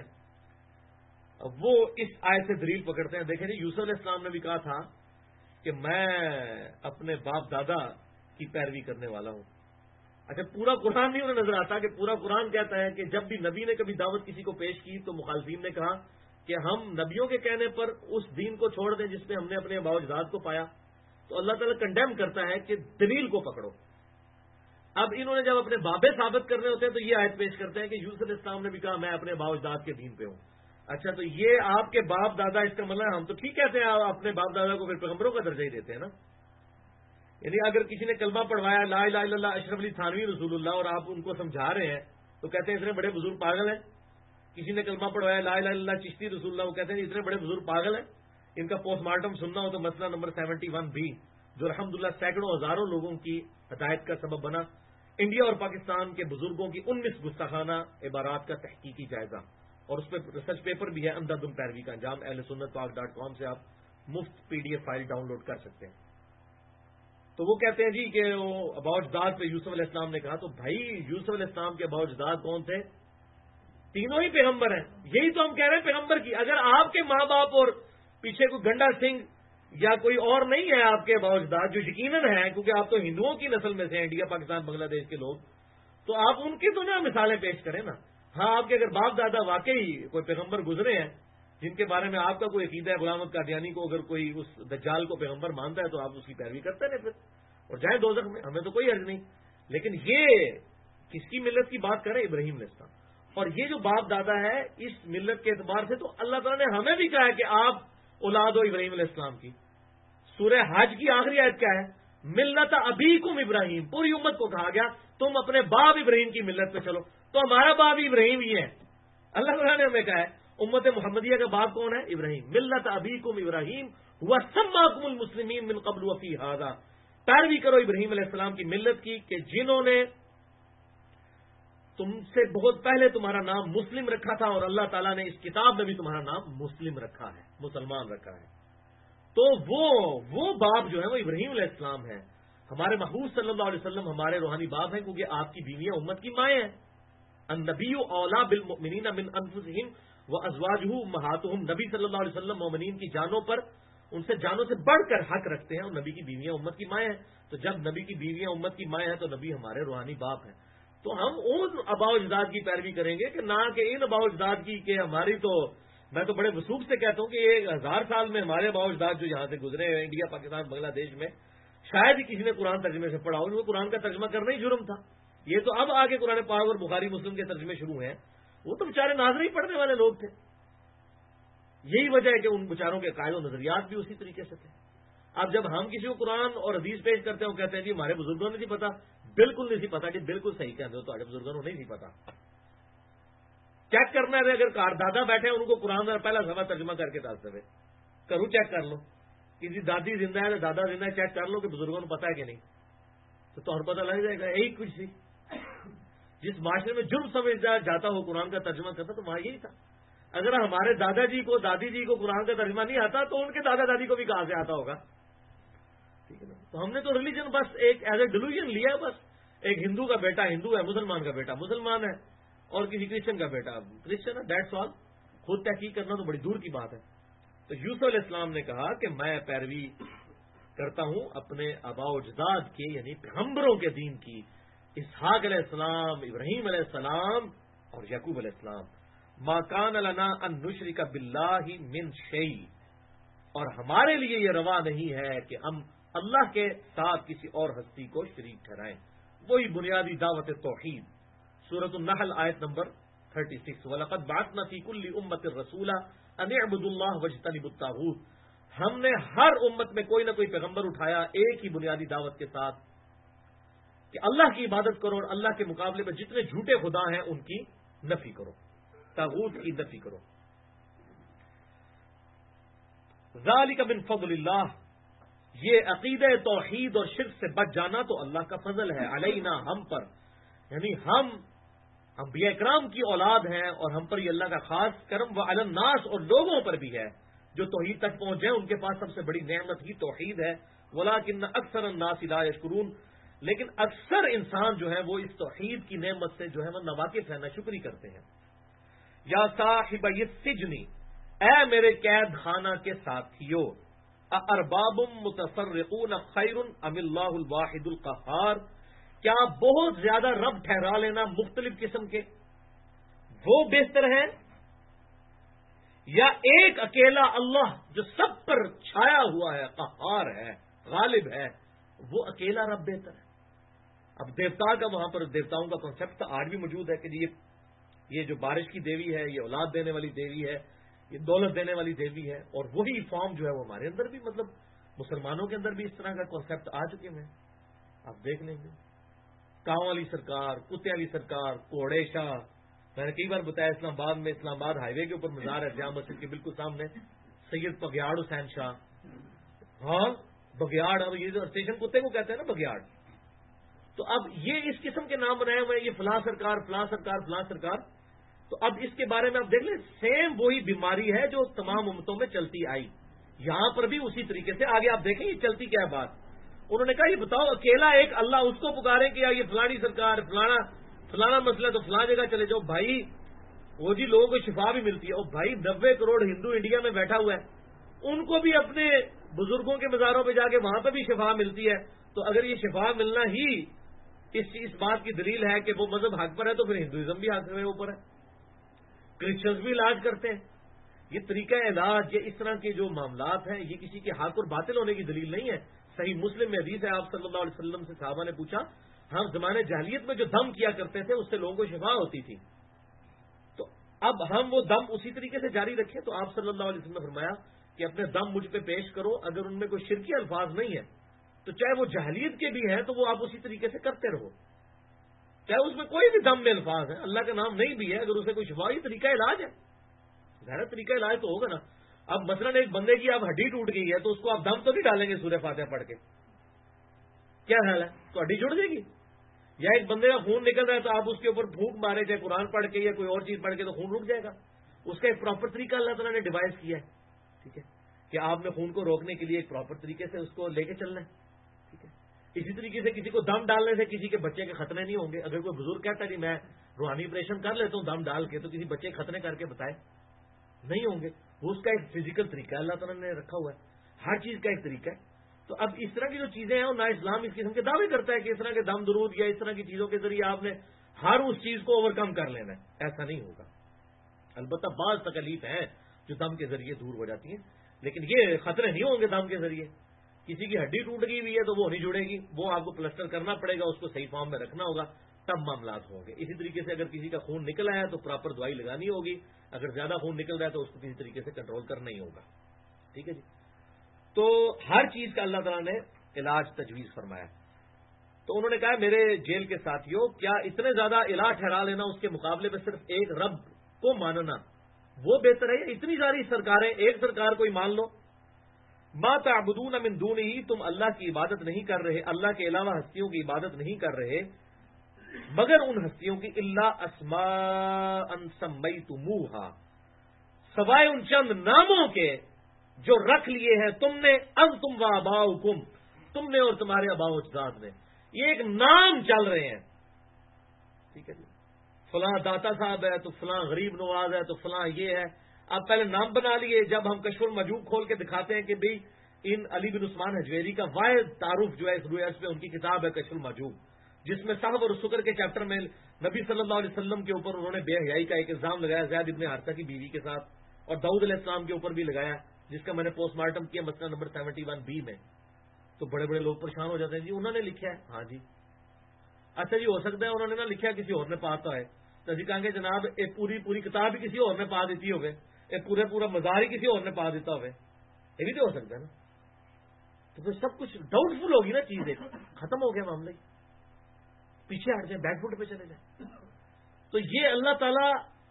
وہ اس آیت سے دلیل پکڑتے ہیں۔ دیکھیں جی، یوسف علیہ السلام نے بھی کہا تھا کہ میں اپنے باپ دادا کی پیروی کرنے والا ہوں۔ اچھا، پورا قرآن نہیں انہیں نظر آتا کہ پورا قرآن کہتا ہے کہ جب بھی نبی نے کبھی دعوت کسی کو پیش کی تو مخالفین نے کہا کہ ہم نبیوں کے کہنے پر اس دین کو چھوڑ دیں جس میں ہم نے اپنے آباء و اجداد کو پایا، تو اللہ تعالیٰ کنڈیم کرتا ہے کہ دلیل کو پکڑو۔ اب انہوں نے جب اپنے بابے ثابت کرنے ہوتے ہیں تو یہ آیت پیش کرتے ہیں کہ یوسف علیہ السلام نے بھی کہا میں اپنے آباء و اجداد کے دین پہ ہوں۔ اچھا، تو یہ آپ کے باپ دادا، اس کا مطلب ہم تو ٹھیک کہتے ہیں، آپ اپنے باپ دادا کو پھر پیغمبروں کا درجہ ہی دیتے ہیں نا۔ یعنی اگر کسی نے کلمہ پڑھوایا لا الہ الا اللہ اشرف علی تھانوی رسول اللہ اور آپ ان کو سمجھا رہے ہیں تو کہتے ہیں اتنے بڑے بزرگ پاگل ہیں۔ کسی نے کلمہ پڑھوایا لا الہ الا اللہ چشتی رسول اللہ، وہ کہتے ہیں اتنے بڑے بزرگ پاگل ہیں، ان کا پوسٹ مارٹم سننا ہو تو مسئلہ نمبر 71 بھی، جو الحمدللہ سینکڑوں ہزاروں لوگوں کی ہدایت کا سبب بنا، انڈیا اور پاکستان کے بزرگوں کی 19 گستاخانہ عبارات کا تحقیقی جائزہ، اور اس پہ ریسرچ پیپر بھی ہے اندھا دھند پیروی کا انجام، اہل سنت پاک.com سے آپ مفت PDF فائل ڈاؤن لوڈ کر سکتے ہیں۔ تو وہ کہتے ہیں جی کہ وہ آباء و اجداد پہ یوسف علیہ السلام نے کہا، تو بھائی یوسف علیہ السلام کے آباء و اجداد کون تھے؟ تینوں ہی پیغمبر ہیں۔ یہی تو ہم کہہ رہے ہیں پیغمبر کی، اگر آپ کے ماں باپ اور پیچھے کوئی گنڈا سنگھ یا کوئی اور نہیں ہے آپ کے آباء و اجداد، جو یقیناً ہے کیونکہ آپ تو ہندوؤں کی نسل میں سے ہیں، انڈیا پاکستان بنگلہ دیش کے لوگ، تو آپ ان کی تو نہ مثالیں پیش کریں نا۔ ہاں، آپ کے اگر باپ دادا واقعی کوئی پیغمبر گزرے ہیں جن کے بارے میں آپ کا کوئی عقیدہ ہے، غلام احمد قادیانی کو اگر کوئی اس دجال کو پیغمبر مانتا ہے تو آپ اس کی پیروی کرتے ہیں پھر، اور جائیں دوزخ میں، ہمیں تو کوئی حرج نہیں۔ لیکن یہ کس کی ملت کی بات کریں؟ ابراہیم علیہ السلام۔ اور یہ جو باپ دادا ہے اس ملت کے اعتبار سے تو اللہ تعالیٰ نے ہمیں بھی کہا ہے کہ آپ اولاد ہو ابراہیم علیہ السلام کی۔ سورہ حج کی آخری آیت کیا ہے؟ ملت ابیکم ابراہیم، پوری امت کو کہا گیا تم اپنے باپ ابراہیم کی ملت پہ چلو، تو ہمارا باپ ابراہیم ہی ہے۔ اللہ تعالیٰ نے ہمیں کہا ہے امت محمدیہ کا باپ کون ہے؟ ابراہیم۔ ملت ابیکم ابراہیم وسماکم المسلمین من قبل وفی ھذا، پیروی کرو ابراہیم علیہ السلام کی ملت کی کہ جنہوں نے تم سے بہت پہلے تمہارا نام مسلم رکھا تھا، اور اللہ تعالیٰ نے اس کتاب میں بھی تمہارا نام مسلم رکھا ہے، مسلمان رکھا ہے۔ تو وہ باپ جو ہے وہ ابراہیم علیہ السلام ہے۔ ہمارے محبوب صلی اللہ علیہ وسلم ہمارے روحانی باپ ہیں، کیونکہ آپ کی بیویاں امت کی مائیں ہیں۔ النبی اولا بالمؤمنین من انفسہم وازواجہ امہاتہم، نبی صلی اللہ علیہ وسلم مومنین کی جانوں پر ان سے جانوں سے بڑھ کر حق رکھتے ہیں، اور نبی کی بیویاں امت کی مائیں ہیں۔ تو جب نبی کی بیویاں امت کی مائیں ہیں تو نبی ہمارے روحانی باپ ہیں۔ تو ہم ان آباء و اجداد کی پیروی کریں گے کہ نہ کہ ان آباء و اجداد کی کہ ہماری تو، میں تو بڑے وثوق سے کہتا ہوں کہ یہ 1000 سال میں ہمارے آباء و اجداد جو یہاں سے گزرے ہیں انڈیا پاکستان بنگلہ دیش میں، شاید ہی کسی نے قرآن ترجمے سے پڑھا ہو، ان کو قرآن کا ترجمہ کرنا ہی جرم تھا۔ یہ تو اب آگے قرآن پاک اور بخاری مسلم کے ترجمے شروع ہیں، وہ تو بیچارے ناظری پڑھنے والے لوگ تھے۔ یہی وجہ ہے کہ ان بیچاروں کے قائد و نظریات بھی اسی طریقے سے تھے۔ اب جب ہم کسی کو قرآن اور حدیث پیش کرتے ہیں وہ کہتے ہیں جی ہمارے بزرگوں نے نہیں پتا، بالکل نہیں سی پتا، کہ بالکل صحیح کہتے ہو، تو بزرگوں نے نہیں سی پتا۔ چیک کرنا ہے اگر کار دادا بیٹھے ان کو قرآن کا پہلا صفحہ ترجمہ کر کے دس دے، کرو چیک کر لو، کسی دادی زندہ ہے تو دادا زندہ ہے، چیک کر لو کہ بزرگوں کو پتا ہے کہ نہیں، تو تمہیں پتہ لگ جائے گا۔ یہی کچھ سی جس معاشرے میں جرم سمجھا جاتا ہو قرآن کا ترجمہ کرتا تو وہاں یہی تھا۔ اگر ہمارے دادا جی کو دادی جی کو قرآن کا ترجمہ نہیں آتا تو ان کے دادا دادی کو بھی کہاں سے آتا ہوگا؟ ٹھیک ہے نا؟ تو ہم نے تو ریلیجن بس ایک ایز اے ڈیلوژن لیا ہے، بس ایک ہندو کا بیٹا ہندو ہے، مسلمان کا بیٹا مسلمان ہے، اور کسی کرسچن کا بیٹا کرسچن ہے، دیٹس آل۔ خود تحقیق کرنا تو بڑی دور کی بات ہے۔ تو یوسف علیہ السلام نے کہا کہ میں پیروی کرتا ہوں اپنے آباء و اجداد کے، یعنی پیغمبروں کے دین کی، اسحاق علیہ السلام، ابراہیم علیہ السلام اور یعقوب علیہ السلام۔ ما کان لنا ان نشرک باللہ من شیء، اور ہمارے لیے یہ روا نہیں ہے کہ ہم اللہ کے ساتھ کسی اور ہستی کو شریک ٹھہرائیں۔ وہی بنیادی دعوت توحید، سورۃ النحل آیت نمبر 36، وَلَقَدْ بَعَثْنَا فِي كُلِّ أُمَّةٍ رَسُولًا أَنِ اعْبُدُوا اللَّهَ وَاجْتَنِبُوا الطَّاغُوتَ۔ ہم نے ہر امت میں کوئی نہ کوئی پیغمبر اٹھایا ایک ہی بنیادی دعوت کے ساتھ کہ اللہ کی عبادت کرو اور اللہ کے مقابلے میں جتنے جھوٹے خدا ہیں ان کی نفی کرو، طاغوت کی نفی کرو۔ ذالک من فضل اللہ، یہ عقیدہ توحید اور شرک سے بچ جانا تو اللہ کا فضل ہے، علینا، ہم پر، یعنی ہم انبیاء اکرام کی اولاد ہیں اور ہم پر یہ اللہ کا خاص کرم، و علی الناس، اور لوگوں پر بھی ہے جو توحید تک پہنچے ان کے پاس سب سے بڑی نعمت ہی توحید ہے، ولکن اکثر الناس لا یشکرون، لیکن اکثر انسان جو ہے وہ اس توحید کی نعمت سے جو ہے وہ ناواقف ہے، ناشکری کرتے ہیں۔ یا صاحب السجن، اے میرے قید خانہ کے ساتھیو، ارباب متفرقون خیر ام اللہ الواحد القہار، کیا بہت زیادہ رب ٹھہرا لینا مختلف قسم کے وہ بہتر ہے، یا ایک اکیلا اللہ جو سب پر چھایا ہوا ہے، قہار ہے، غالب ہے، وہ اکیلا رب بہتر ہے۔ اب دیوتا کا وہاں پر دیوتاؤں کا کنسپٹ آج بھی موجود ہے کہ یہ جو بارش کی دیوی ہے، یہ اولاد دینے والی دیوی ہے، یہ دولت دینے والی دیوی ہے، اور وہی فارم جو ہے وہ ہمارے اندر بھی، مطلب مسلمانوں کے اندر بھی اس طرح کا کنسپٹ آ چکے ہیں۔ آپ دیکھ لیں گے کاؤں والی سرکار، کتے والی سرکار، کوڑے شاہ، میں نے کئی بار بتایا اسلام آباد میں، اسلام آباد ہائی وے کے اوپر مزار ہے جامع مسجد کے بالکل سامنے، سید بگیاڑ حسین شاہ، ہاں بگیاڑ، اب یہ جو اسٹیشن کتے کو کہتے ہیں نا بگیاڑ، تو اب یہ اس قسم کے نام بنائے ہوئے ہیں، یہ فلاں سرکار فلاں سرکار فلاں سرکار، تو اب اس کے بارے میں آپ دیکھ لیں، سیم وہی بیماری ہے جو تمام امتوں میں چلتی آئی، یہاں پر بھی اسی طریقے سے آگے آپ دیکھیں یہ چلتی کیا ہے بات۔ انہوں نے کہا یہ بتاؤ اکیلا ایک اللہ، اس کو پکارے کہ یہ فلانی سرکار، فلانا مسئلہ تو فلاں جگہ چلے جاؤ بھائی، وہ جی لوگوں کو شفا بھی ملتی ہے، اور بھائی 90 کروڑ ہندو انڈیا میں بیٹھا ہوا ہے، ان کو بھی اپنے بزرگوں کے مزاروں پہ جا کے وہاں پہ بھی شفا ملتی ہے، تو اگر یہ شفا ملنا ہی اس بات کی دلیل ہے کہ وہ مذہب حق پر ہے تو پھر ہندوازم بھی حق میں اوپر ہے، کرسچنز بھی علاج کرتے ہیں۔ یہ طریقہ علاج، یہ اس طرح کے جو معاملات ہیں، یہ کسی کے حق اور باطل ہونے کی دلیل نہیں ہے۔ صحیح مسلم میں حدیث ہے، آپ صلی اللہ علیہ وسلم سے صحابہ نے پوچھا، ہم زمانے جاہلیت میں جو دم کیا کرتے تھے اس سے لوگوں کو شفا ہوتی تھی، تو اب ہم وہ دم اسی طریقے سے جاری رکھیں؟ تو آپ صلی اللہ علیہ وسلم نے فرمایا کہ اپنے دم مجھ پہ پیش کرو، اگر ان میں کوئی شرکی الفاظ نہیں ہے تو چاہے وہ جاہلیت کے بھی ہیں تو وہ آپ اسی طریقے سے کرتے رہو، چاہے اس میں کوئی بھی دم میں الفاظ ہے، اللہ کا نام نہیں بھی ہے، اگر اسے کوئی شفا، یہ طریقہ علاج ہے، ظاہر طریقہ علاج تو ہوگا نا۔ اب مثلا ایک بندے کی اب ہڈی ٹوٹ گئی ہے تو اس کو آپ دم تو نہیں ڈالیں گے سورہ فاتحہ پڑھ کے، کیا خیال ہے؟ تو ہڈی جڑ جائے گی؟ یا ایک بندے کا خون نکل رہا ہے تو آپ اس کے اوپر پھونک مارے، چاہے قرآن پڑھ کے یا کوئی اور چیز پڑھ کے، تو خون رک جائے گا؟ اس کا ایک پراپر طریقہ اللہ تعالیٰ نے ڈیوائز کیا ہے، ٹھیک ہے، کہ آپ نے خون کو روکنے کے لیے ایک پراپر طریقے سے اس کو لے کے چلنا ہے، ٹھیک ہے۔ اسی طریقے سے کسی کو دم ڈالنے سے کسی کے بچے کے خطرے نہیں ہوں گے۔ اگر کوئی بزرگ کہتا ہے جی میں روحانی آپریشن کر لیتا ہوں دم ڈال کے، تو کسی بچے کے خطرے کر کے بتائے نہیں ہوں گے، وہ اس کا ایک فزیکل طریقہ اللہ تعالیٰ نے رکھا ہوا ہے، ہر چیز کا ایک طریقہ ہے۔ تو اب اس طرح کی جو چیزیں ہیں، نہ اسلام اس قسم کے دعوے کرتا ہے کہ اس طرح کے دم درود یا اس طرح کی چیزوں کے ذریعے آپ نے ہر اس چیز کو اوور کم کر لینا ہے، ایسا نہیں ہوگا۔ البتہ بعض تکلیف ہیں جو دم کے ذریعے دور ہو جاتی ہیں، لیکن یہ خطرے نہیں ہوں گے دم کے ذریعے۔ کسی کی ہڈی ٹوٹ گئی ہوئی ہے تو وہ نہیں جڑے گی، وہ آپ کو پلسٹر کرنا پڑے گا، اس کو صحیح فارم میں رکھنا ہوگا، تب معاملات ہوں گے۔ اسی طریقے سے اگر کسی کا خون نکل آیا ہے تو پراپر دوائی لگانی ہوگی، اگر زیادہ خون نکل رہا ہے تو اس کو کسی طریقے سے کنٹرول کرنا ہی ہوگا، ٹھیک ہے جی۔ تو ہر چیز کا اللہ تعالیٰ نے علاج تجویز فرمایا۔ تو انہوں نے کہا میرے جیل کے ساتھیوں، کیا اتنے زیادہ الہ ٹھہرا لینا اس کے مقابلے میں صرف ایک رب کو ماننا وہ بہتر ہے، یا اتنی ساری سرکاریں ایک سرکار کو ہی مان لو؟ ما تعبدون من دونہ، تم اللہ کی عبادت نہیں کر رہے، اللہ کے علاوہ ہستیوں کی عبادت نہیں کر رہے، مگر ان ہستیوں کی الا اسماء سمیتموہا، سوائے ان چند ناموں کے جو رکھ لیے ہیں تم نے، انتم و آباؤکم، تم نے اور تمہارے آباء و اجداد نے، یہ ایک نام چل رہے ہیں، ٹھیک ہے جی، فلاں داتا صاحب ہے تو فلاں غریب نواز ہے تو فلاں یہ ہے، آپ پہلے نام بنا لیے۔ جب ہم کشف المجوب کھول کے دکھاتے ہیں کہ بھئی ان علی بن عثمان حجویری کا واحد تعارف جو ہے اس روئے پہ ان کی کتاب ہے کشف المجوب، جس میں صحب اور شکر کے چیپٹر میں نبی صلی اللہ علیہ وسلم کے اوپر انہوں نے بے حیائی کا ایک الزام لگایا زید ابن حارثہ کی بیوی کے ساتھ، اور داؤد علیہ السلام کے اوپر بھی لگایا، جس کا میں نے پوسٹ مارٹم کیا مسئلہ نمبر 71B میں۔ تو بڑے بڑے لوگ پریشان ہو جاتے ہیں، جی انہوں نے لکھا ہے، ہاں جی اچھا جی، ہو سکتا ہے انہوں نے نہ لکھا کسی اور نے پاتا ہے، تو جی کہیں گے جناب ایک پوری کتاب ہی کسی اور نے پا دیتی ہوگی، ایک پورا مزار ہی کسی اور نے پا دیتا ہوگا، یہ بھی تو ہو سکتا ہے نا. تو پھر سب کچھ ڈاؤٹ فل ہوگی نا چیز، ایک ختم ہو گیا معاملہ، پیچھے ہٹ جائیں، بیک فٹ پہ چلے جائیں. تو یہ اللہ تعالی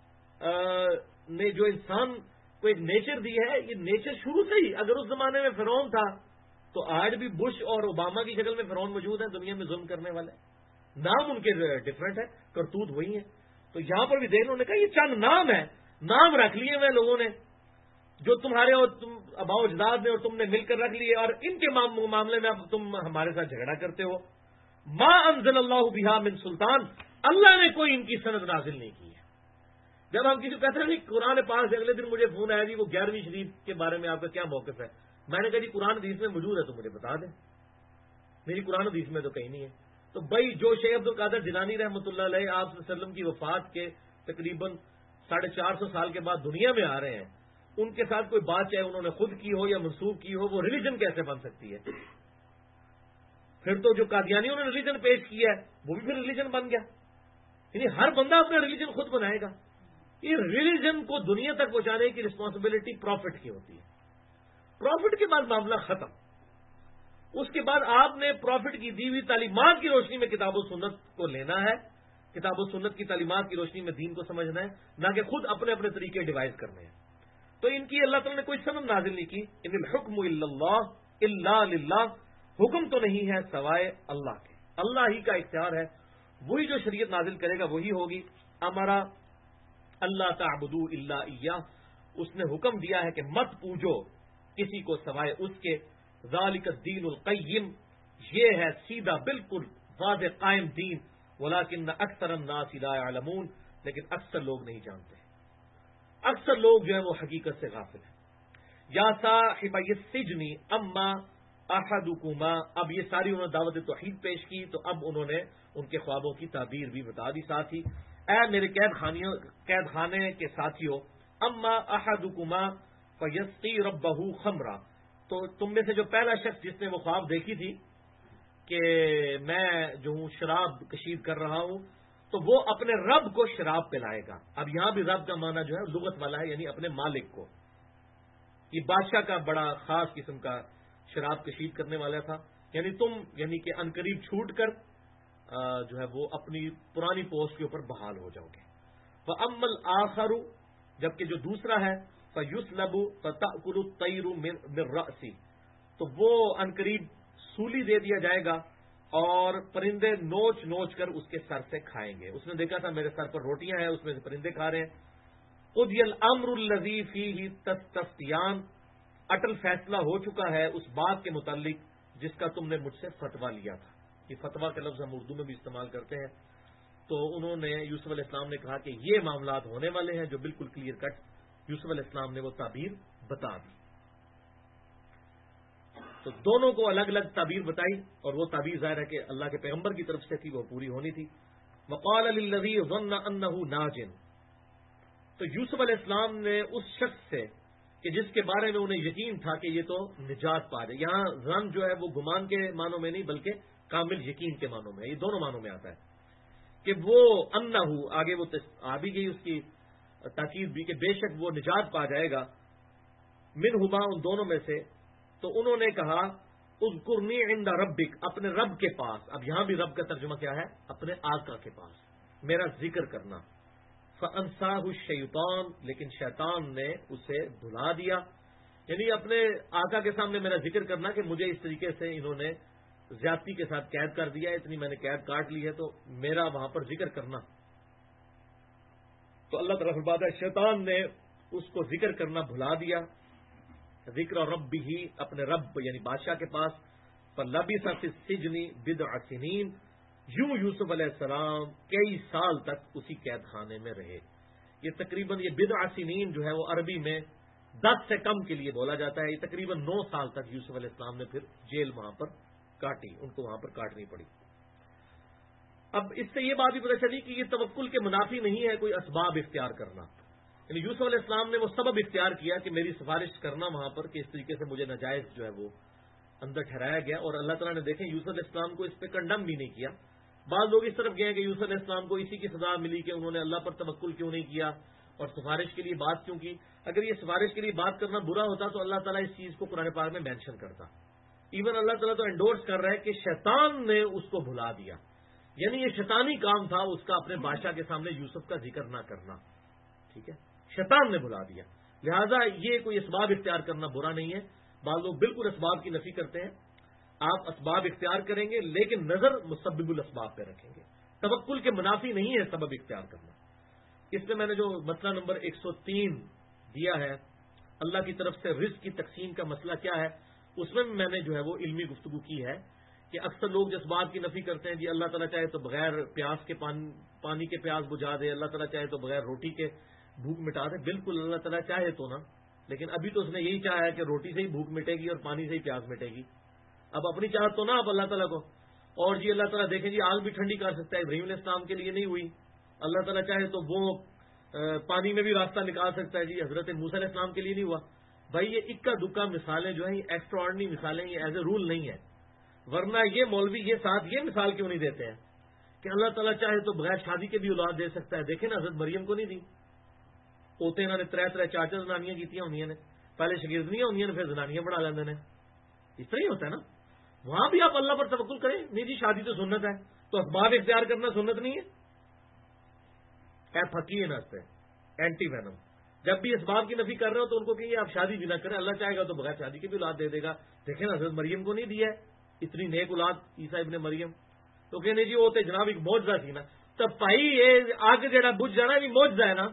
نے جو انسان کو ایک نیچر دی ہے، یہ نیچر شروع سے ہی، اگر اس زمانے میں فرعون تھا تو آج بھی بش اور اوباما کی شکل میں فرعون موجود ہیں دنیا میں ظلم کرنے والے. نام ان کے ڈفرینٹ ہے، کرتوت وہی ہے. تو یہاں پر بھی دیکھ لو، نے کہا یہ چند نام ہے، نام رکھ لیے ہوئے لوگوں نے جو تمہارے اور تم ابا اجداد نے اور تم نے مل کر رکھ لیے، اور ان کے معاملے میں اب تم ہمارے ساتھ جھگڑا کرتے ہو. ما انزل اللہ بہا من سلطان، اللہ نے کوئی ان کی سند نازل نہیں کی ہے. جب ہم کسی کو کہتے ہیں نہیں قرآن پاک سے، اگلے دن مجھے فون آیا جی وہ 11ویں شریف کے بارے میں آپ کا کیا موقف ہے. میں نے کہا جی قرآن حدیث میں موجود ہے تو مجھے بتا دیں. میری قرآن حدیث میں تو کہیں نہیں ہے. تو بھائی جو شیخ عبد القادر جیلانی رحمۃ اللہ علیہ آپ صلی اللہ علیہ وسلم کی وفات کے تقریباً 450 سال کے بعد دنیا میں آ رہے ہیں، ان کے ساتھ کوئی بات چاہے انہوں نے خود کی ہو یا منسوخ کی ہو، وہ ریلیجن کیسے بن سکتی ہے؟ پھر تو جو قادیانیوں نے ریلیجن پیش کیا ہے وہ بھی پھر ریلیجن بن گیا. یعنی ہر بندہ اپنا ریلیجن خود بنائے گا. یہ ریلیجن کو دنیا تک پہنچانے کی رسپانسبلٹی پروفٹ کی ہوتی ہے. پروفٹ کے بعد معاملہ ختم. اس کے بعد آپ نے پروفٹ کی دی ہوئی تعلیمات کی روشنی میں کتاب و سنت کو لینا ہے، کتاب و سنت کی تعلیمات کی روشنی میں دین کو سمجھنا ہے، نہ کہ خود اپنے اپنے طریقے ڈیوائز کرنے ہیں. تو ان کی اللہ تعالیٰ نے کوئی سند نازل نہیں کی. ان الحکم الا اللہ الا للہ، حکم تو نہیں ہے سوائے اللہ کے، اللہ ہی کا اختیار ہے. وہی جو شریعت نازل کرے گا وہی ہوگی. امرا اللہ تعبدوا الا ایہ، اس نے حکم دیا ہے کہ مت پوجو کسی کو سوائے اس کے. ذالک الدین القیم، یہ ہے سیدھا بالکل واضح قائم دین. ولکن اکثر الناس لا يعلمون، لیکن اکثر لوگ نہیں جانتے. اکثر لوگ جو ہے وہ حقیقت سے غافل ہیں. یا صاحب السجن اما احدکما، اب یہ ساری انہوں نے دعوت توحید پیش کی، تو اب انہوں نے ان کے خوابوں کی تعبیر بھی بتا دی. ساتھ ہی اے میرے قید خانے کے ساتھیوں، اما احدکما فیسقی ربہ خمرا، تو تم میں سے جو پہلا شخص جس نے وہ خواب دیکھی تھی کہ میں جو ہوں شراب کشید کر رہا ہوں، تو وہ اپنے رب کو شراب پلائے گا. اب یہاں بھی رب کا معنی جو ہے لغت والا ہے، یعنی اپنے مالک کو. یہ بادشاہ کا بڑا خاص قسم کا شراب کشید کرنے والا تھا. یعنی تم یعنی کہ عنقریب چھوٹ کر جو ہے وہ اپنی پرانی پوسٹ کے اوپر بحال ہو جاؤ گے. فَأَمَّا الْآخَرُ، جبکہ جو دوسرا ہے فَيُسْلَبُ فَتَأْكُلُ الطَّيْرُ مِنْ رَأْسِهِ، تو وہ عنقریب سولی دے دیا جائے گا اور پرندے نوچ نوچ کر اس کے سر سے کھائیں گے. اس نے دیکھا تھا میرے سر پر روٹیاں ہیں، اس میں سے پرندے کھا رہے ہیں. قُضِيَ الْأَمْرُ الَّذِي فِيهِ تَسْتَفْتِيَانِ، اٹل فیصلہ ہو چکا ہے اس بات کے متعلق جس کا تم نے مجھ سے فتویٰ لیا تھا. یہ فتویٰ کا لفظ ہم اردو میں بھی استعمال کرتے ہیں. تو انہوں نے یوسف علیہ السلام نے کہا کہ یہ معاملات ہونے والے ہیں جو بالکل کلیئر کٹ یوسف علیہ السلام نے وہ تعبیر بتا دی. تو دونوں کو الگ الگ تعبیر بتائی، اور وہ تعبیر ظاہر ہے کہ اللہ کے پیغمبر کی طرف سے تھی، وہ پوری ہونی تھی. وقال للذی ظن انہ ناج، تو یوسف علیہ السلام نے اس شخص سے کہ جس کے بارے میں انہیں یقین تھا کہ یہ تو نجات پا جائے. یہاں ظن جو ہے وہ گمان کے معنوں میں نہیں بلکہ کامل یقین کے معنوں میں، یہ دونوں معنوں میں آتا ہے کہ وہ انہ، آگے وہ آ بھی گئی اس کی تاکید بھی کہ بے شک وہ نجات پا جائے گا. منہما، ان دونوں میں سے. تو انہوں نے کہا اذکرنی عند ربک، اپنے رب کے پاس. اب یہاں بھی رب کا ترجمہ کیا ہے؟ اپنے آقا کے پاس میرا ذکر کرنا. فانساہ الشیطان، لیکن شیطان نے اسے بھلا دیا. یعنی اپنے آقا کے سامنے میرا ذکر کرنا کہ مجھے اس طریقے سے انہوں نے زیادتی کے ساتھ قید کر دیا ہے، اتنی میں نے قید کاٹ لی ہے، تو میرا وہاں پر ذکر کرنا. تو اللہ تعالیٰ فرماتا ہے شیطان نے اس کو ذکر کرنا بھلا دیا. ذکر رب بھی، اپنے رب یعنی بادشاہ کے پاس. فلبث فی السجن بضع سنین، یوں یوسف علیہ السلام کئی سال تک اسی قید خانے میں رہے. یہ تقریباً یہ بضع سنین جو ہے وہ عربی میں 10 سے کم کے لیے بولا جاتا ہے. یہ تقریباً 9 سال تک یوسف علیہ السلام نے پھر جیل وہاں پر کاٹی، ان کو وہاں پر کاٹنی پڑی. اب اس سے یہ بات بھی پتہ چلی کہ یہ توکل کے منافی نہیں ہے کوئی اسباب اختیار کرنا. یعنی یوسف علیہ السلام نے وہ سبب اختیار کیا کہ میری سفارش کرنا وہاں پر کہ اس طریقے سے مجھے ناجائز جو ہے وہ اندر ٹھہرایا گیا. اور اللہ تعالیٰ نے دیکھیں یوسف علیہ السلام کو اس پہ کنڈم بھی نہیں کیا. بعض لوگ اس طرف گئے کہ یوسف علیہ السلام کو اسی کی سزا ملی کہ انہوں نے اللہ پر توکل کیوں نہیں کیا، اور سفارش کے لیے بات کیوں کی؟ اگر یہ سفارش کے لیے بات کرنا برا ہوتا تو اللہ تعالیٰ اس چیز کو قرآن پاک میں مینشن کرتا. ایون اللہ تعالیٰ تو انڈورس کر رہا ہے کہ شیطان نے اس کو بھلا دیا، یعنی یہ شیطانی کام تھا اس کا اپنے بادشاہ کے سامنے یوسف کا ذکر نہ کرنا. ٹھیک ہے، شیطان نے بھلا دیا، لہذا یہ کوئی اسباب اختیار کرنا برا نہیں ہے. بعض لوگ بالکل اسباب کی نفی کرتے ہیں. آپ اسباب اختیار کریں گے لیکن نظر مسبب الاسباب پہ رکھیں گے. توکل کے منافی نہیں ہے سبب اختیار کرنا. اس میں نے جو مسئلہ نمبر 103 دیا ہے، اللہ کی طرف سے رزق کی تقسیم کا مسئلہ کیا ہے، اس میں نے جو ہے وہ علمی گفتگو کی ہے کہ اکثر لوگ جس بات کی نفی کرتے ہیں جی اللہ تعالیٰ چاہے تو بغیر پیاس کے پانی کے پیاس بجھا دے، اللہ تعالیٰ چاہے تو بغیر روٹی کے بھوک مٹا دے. بالکل اللہ تعالیٰ چاہے تو نا، لیکن ابھی تو اس نے یہی چاہا ہے کہ روٹی سے ہی بھوک مٹے گی اور پانی سے ہی پیاس مٹے گی. اب اپنی چاہت تو نا آپ اللہ تعالیٰ کو. اور جی اللہ تعالیٰ دیکھیں جی آگ بھی ٹھنڈی کر سکتا ہے، ابراہیم علیہ السلام کے لیے نہیں ہوئی. اللہ تعالیٰ چاہے تو وہ پانی میں بھی راستہ نکال سکتا ہے، جی حضرت موسیٰ علیہ السلام کے لیے نہیں ہوا. بھائی یہ اکا دکا مثالیں جو ہیں ایکسٹرا آرڈنری مثالیں، یہ ایز اے رول نہیں ہے. ورنہ یہ مولوی یہ ساتھ یہ مثال کیوں نہیں دیتے ہیں کہ اللہ تعالیٰ چاہے تو بغیر شادی کے بھی اولاد دے سکتا ہے. دیکھیں نا حضرت مریم کو نہیں دی، پوتے انہوں نے تر چار زنانیاں کی ہونی نے، پہلے شگردنیاں ہونی نے پھر زنانیاں بڑھا لیندے نے. اس طرح ہی ہوتا ہے نا. وہاں بھی آپ اللہ پر توکل کریں. نہیں جی شادی تو سنت ہے، تو اسباب اختیار کرنا سنت نہیں ہے. پھکی نستے اینٹی وینم. جب بھی اسباب کی نفی کر رہے ہو تو ان کو کہیے آپ شادی بھی نہ کریں، اللہ چاہے گا تو بغیر شادی کی بھی اولاد دے دے گا. دیکھیں نا حضرت مریم کو نہیں دیا ہے اتنی نیک اولاد عیسیٰ ابن مریم. تو کہنے جی وہ تو جناب ایک معجزہ تھی نا. تو بھائی یہ آگ جڑا بجھ جانا بھی معجزہ ہے نا.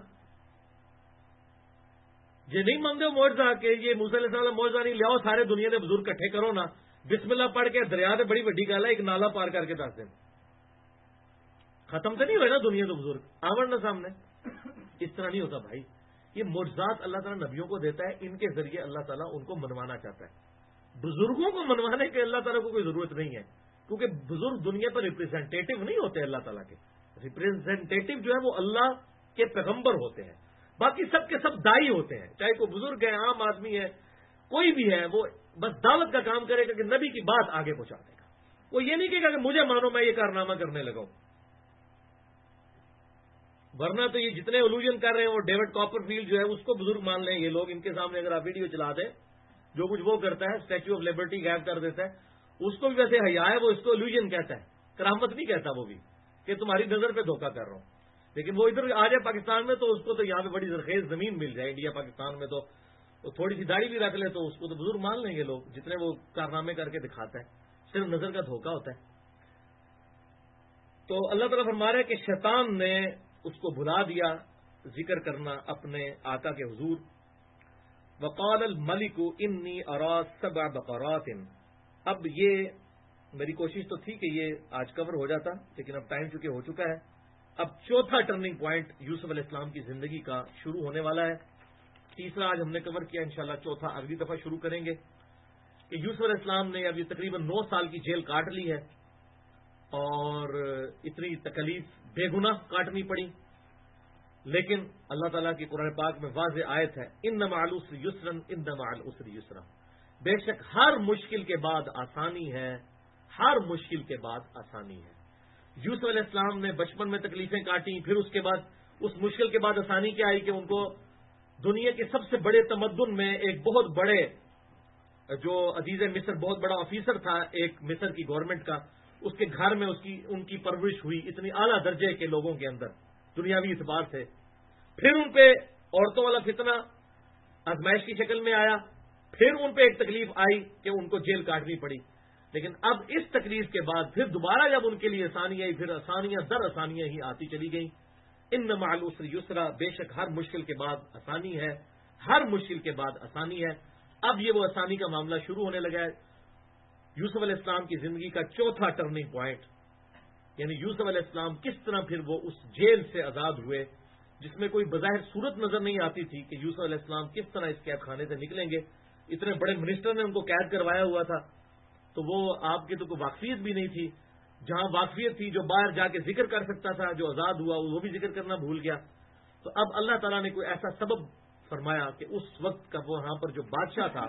جی نہیں مانتے ہو معجزہ کہ یہ موسیٰ علیہ السلام معجزہ نہیں، لیاؤ سارے دنیا کے بزرگ کٹھے کرو نا، بسم اللہ پڑھ کے دریا سے بڑی وڈی گل ہے ایک نالا پار کر کے دس دیں. ختم تو نہیں ہوئے نا دنیا کے بزرگ آوڑ نا سامنے. اس طرح نہیں ہوتا بھائی. یہ معجزات اللہ تعالیٰ نبیوں کو دیتا ہے، ان کے ذریعے اللہ تعالیٰ ان کو منوانا چاہتا ہے. بزرگوں کو منوانے کے اللہ تعالیٰ کو کوئی ضرورت نہیں ہے، کیونکہ بزرگ دنیا پر ریپرزینٹیٹو نہیں ہوتے. اللہ تعالیٰ کے ریپرزینٹیٹو جو ہے وہ اللہ کے پیغمبر ہوتے ہیں. باقی سب کے سب دائی ہوتے ہیں، چاہے کوئی بزرگ ہے، عام آدمی ہے، کوئی بھی ہے، وہ بس دعوت کا کام کرے گا کہ نبی کی بات آگے پہنچا دے گا. وہ یہ نہیں کہے گا کہ مجھے مانو میں یہ کارنامہ کرنے لگا ہوں. ورنہ تو یہ جتنے الوژن کر رہے ہیں وہ ڈیوڈ کاپر فیلڈ جو ہے اس کو بزرگ مان لیں یہ لوگ. ان کے سامنے اگر آپ ویڈیو چلا دیں جو کچھ وہ کرتا ہے، اسٹیچو آف لبرٹی غائب کر دیتا ہے، اس کو بھی ویسے حیا ہے، وہ اس کو الوژن کہتا ہے، کرامت نہیں کہتا وہ بھی کہ تمہاری نظر پہ دھوکہ کر رہا ہوں. لیکن وہ ادھر آ جائے پاکستان میں تو اس کو تو یہاں پہ بڑی زرخیز زمین مل جائے. انڈیا پاکستان میں تو تھوڑی سی داڑھی بھی رکھ لے تو اس کو تو بزرگ مان لیں گے لوگ، جتنے وہ کارنامے کر کے دکھاتا ہے. صرف نظر کا دھوکہ ہوتا ہے. تو اللہ تعالیٰ فرما رہا ہے کہ شیطان نے اس کو بھلا دیا ذکر کرنا اپنے آقا کے حضور. وقال الملک انی ارا سبع بقرات. اب یہ میری کوشش تو تھی کہ یہ آج کور ہو جاتا، لیکن اب ٹائم چونکہ ہو چکا ہے. اب چوتھا ٹرننگ پوائنٹ یوسف علیہ السلام کی زندگی کا شروع ہونے والا ہے. تیسرا آج ہم نے کور کیا، انشاءاللہ چوتھا اگلی دفعہ شروع کریں گے کہ یوسف علیہ السلام نے اب یہ تقریباً 9 سال کی جیل کاٹ لی ہے اور اتنی تکلیف بے گناہ کاٹنی پڑی. لیکن اللہ تعالیٰ کی قرآن پاک میں واضح آیت ہے، ان مع العسر یسرا ان مع العسر یسرا. بے شک ہر مشکل کے بعد آسانی ہے، ہر مشکل کے بعد آسانی ہے. یوسف علیہ السلام نے بچپن میں تکلیفیں کاٹی، پھر اس کے بعد اس مشکل کے بعد آسانی کیا آئی کہ ان کو دنیا کے سب سے بڑے تمدن میں ایک بہت بڑے جو عزیز مصر بہت بڑا آفیسر تھا ایک مصر کی گورنمنٹ کا، اس کے گھر میں ان کی پرورش ہوئی اتنی اعلیٰ درجے کے لوگوں کے اندر دنیاوی اعتبار سے. پھر ان پہ عورتوں والا فتنہ آزمائش کی شکل میں آیا، پھر ان پہ ایک تکلیف آئی کہ ان کو جیل کاٹنی پڑی. لیکن اب اس تکلیف کے بعد پھر دوبارہ جب ان کے لیے آسانی آئی، پھر آسانیاں در آسانیاں ہی آتی چلی گئیں. ان مع العسر یسرا، بے شک ہر مشکل کے بعد آسانی ہے، ہر مشکل کے بعد آسانی ہے. اب یہ وہ آسانی کا معاملہ شروع ہونے لگا ہے. یوسف علیہ السلام کی زندگی کا چوتھا ٹرننگ پوائنٹ، یعنی یوسف علیہ السلام کس طرح پھر وہ اس جیل سے آزاد ہوئے جس میں کوئی بظاہر صورت نظر نہیں آتی تھی کہ یوسف علیہ السلام کس طرح اس قید خانے سے نکلیں گے. اتنے بڑے منسٹر نے ان کو قید کروایا ہوا تھا، تو وہ آپ کی تو کوئی واقفیت بھی نہیں تھی. جہاں واقفیت تھی جو باہر جا کے ذکر کر سکتا تھا، جو آزاد ہوا وہ بھی ذکر کرنا بھول گیا. تو اب اللہ تعالیٰ نے کوئی ایسا سبب فرمایا کہ اس وقت کا وہاں پر جو بادشاہ تھا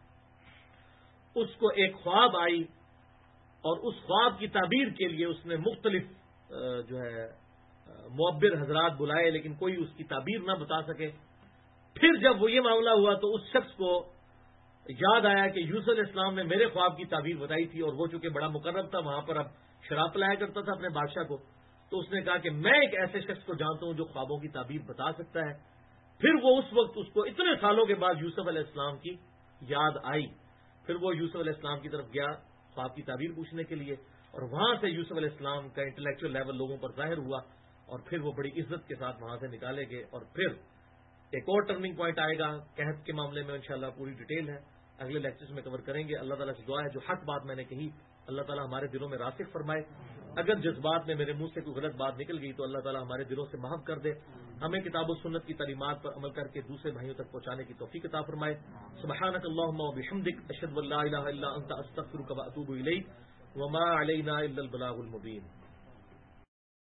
اس کو ایک خواب آئی، اور اس خواب کی تعبیر کے لیے اس نے مختلف جو ہے معبر حضرات بلائے لیکن کوئی اس کی تعبیر نہ بتا سکے. پھر جب وہ یہ معاملہ ہوا تو اس شخص کو یاد آیا کہ یوسف علیہ السلام نے میرے خواب کی تعبیر بتائی تھی، اور وہ چونکہ بڑا مقرب تھا وہاں پر اب شراب پلایا کرتا تھا اپنے بادشاہ کو، تو اس نے کہا کہ میں ایک ایسے شخص کو جانتا ہوں جو خوابوں کی تعبیر بتا سکتا ہے. پھر وہ اس وقت اس کو اتنے سالوں کے بعد یوسف علیہ السلام کی یاد آئی. پھر وہ یوسف علیہ السلام کی طرف گیا خواب کی تعبیر پوچھنے کے لیے، اور وہاں سے یوسف علیہ السلام کا انٹلیکچوئل لیول لوگوں پر ظاہر ہوا، اور پھر وہ بڑی عزت کے ساتھ وہاں سے نکالے گئے. اور پھر ایک اور ٹرننگ پوائنٹ آئے گا قحط کے معاملے میں، انشاءاللہ پوری ڈیٹیل ہے اگلے لیکچرز میں کور کریں گے. اللہ تعالیٰ سے دعا ہے جو حق بات میں نے کہی اللہ تعالیٰ ہمارے دلوں میں راسخ فرمائے. اگر جذبات میں میرے منہ سے کوئی غلط بات نکل گئی تو اللہ تعالیٰ ہمارے دلوں سے معاف کر دے. ہمیں کتاب و سنت کی تعلیمات پر عمل کر کے دوسرے بھائیوں تک پہنچانے کی توفیق عطا فرمائے. سبحانک اللہم و بحمدک اشہد ان لا الہ الا انت استغفرک و اتوب الیک وما علینا الا البلاغ المبین.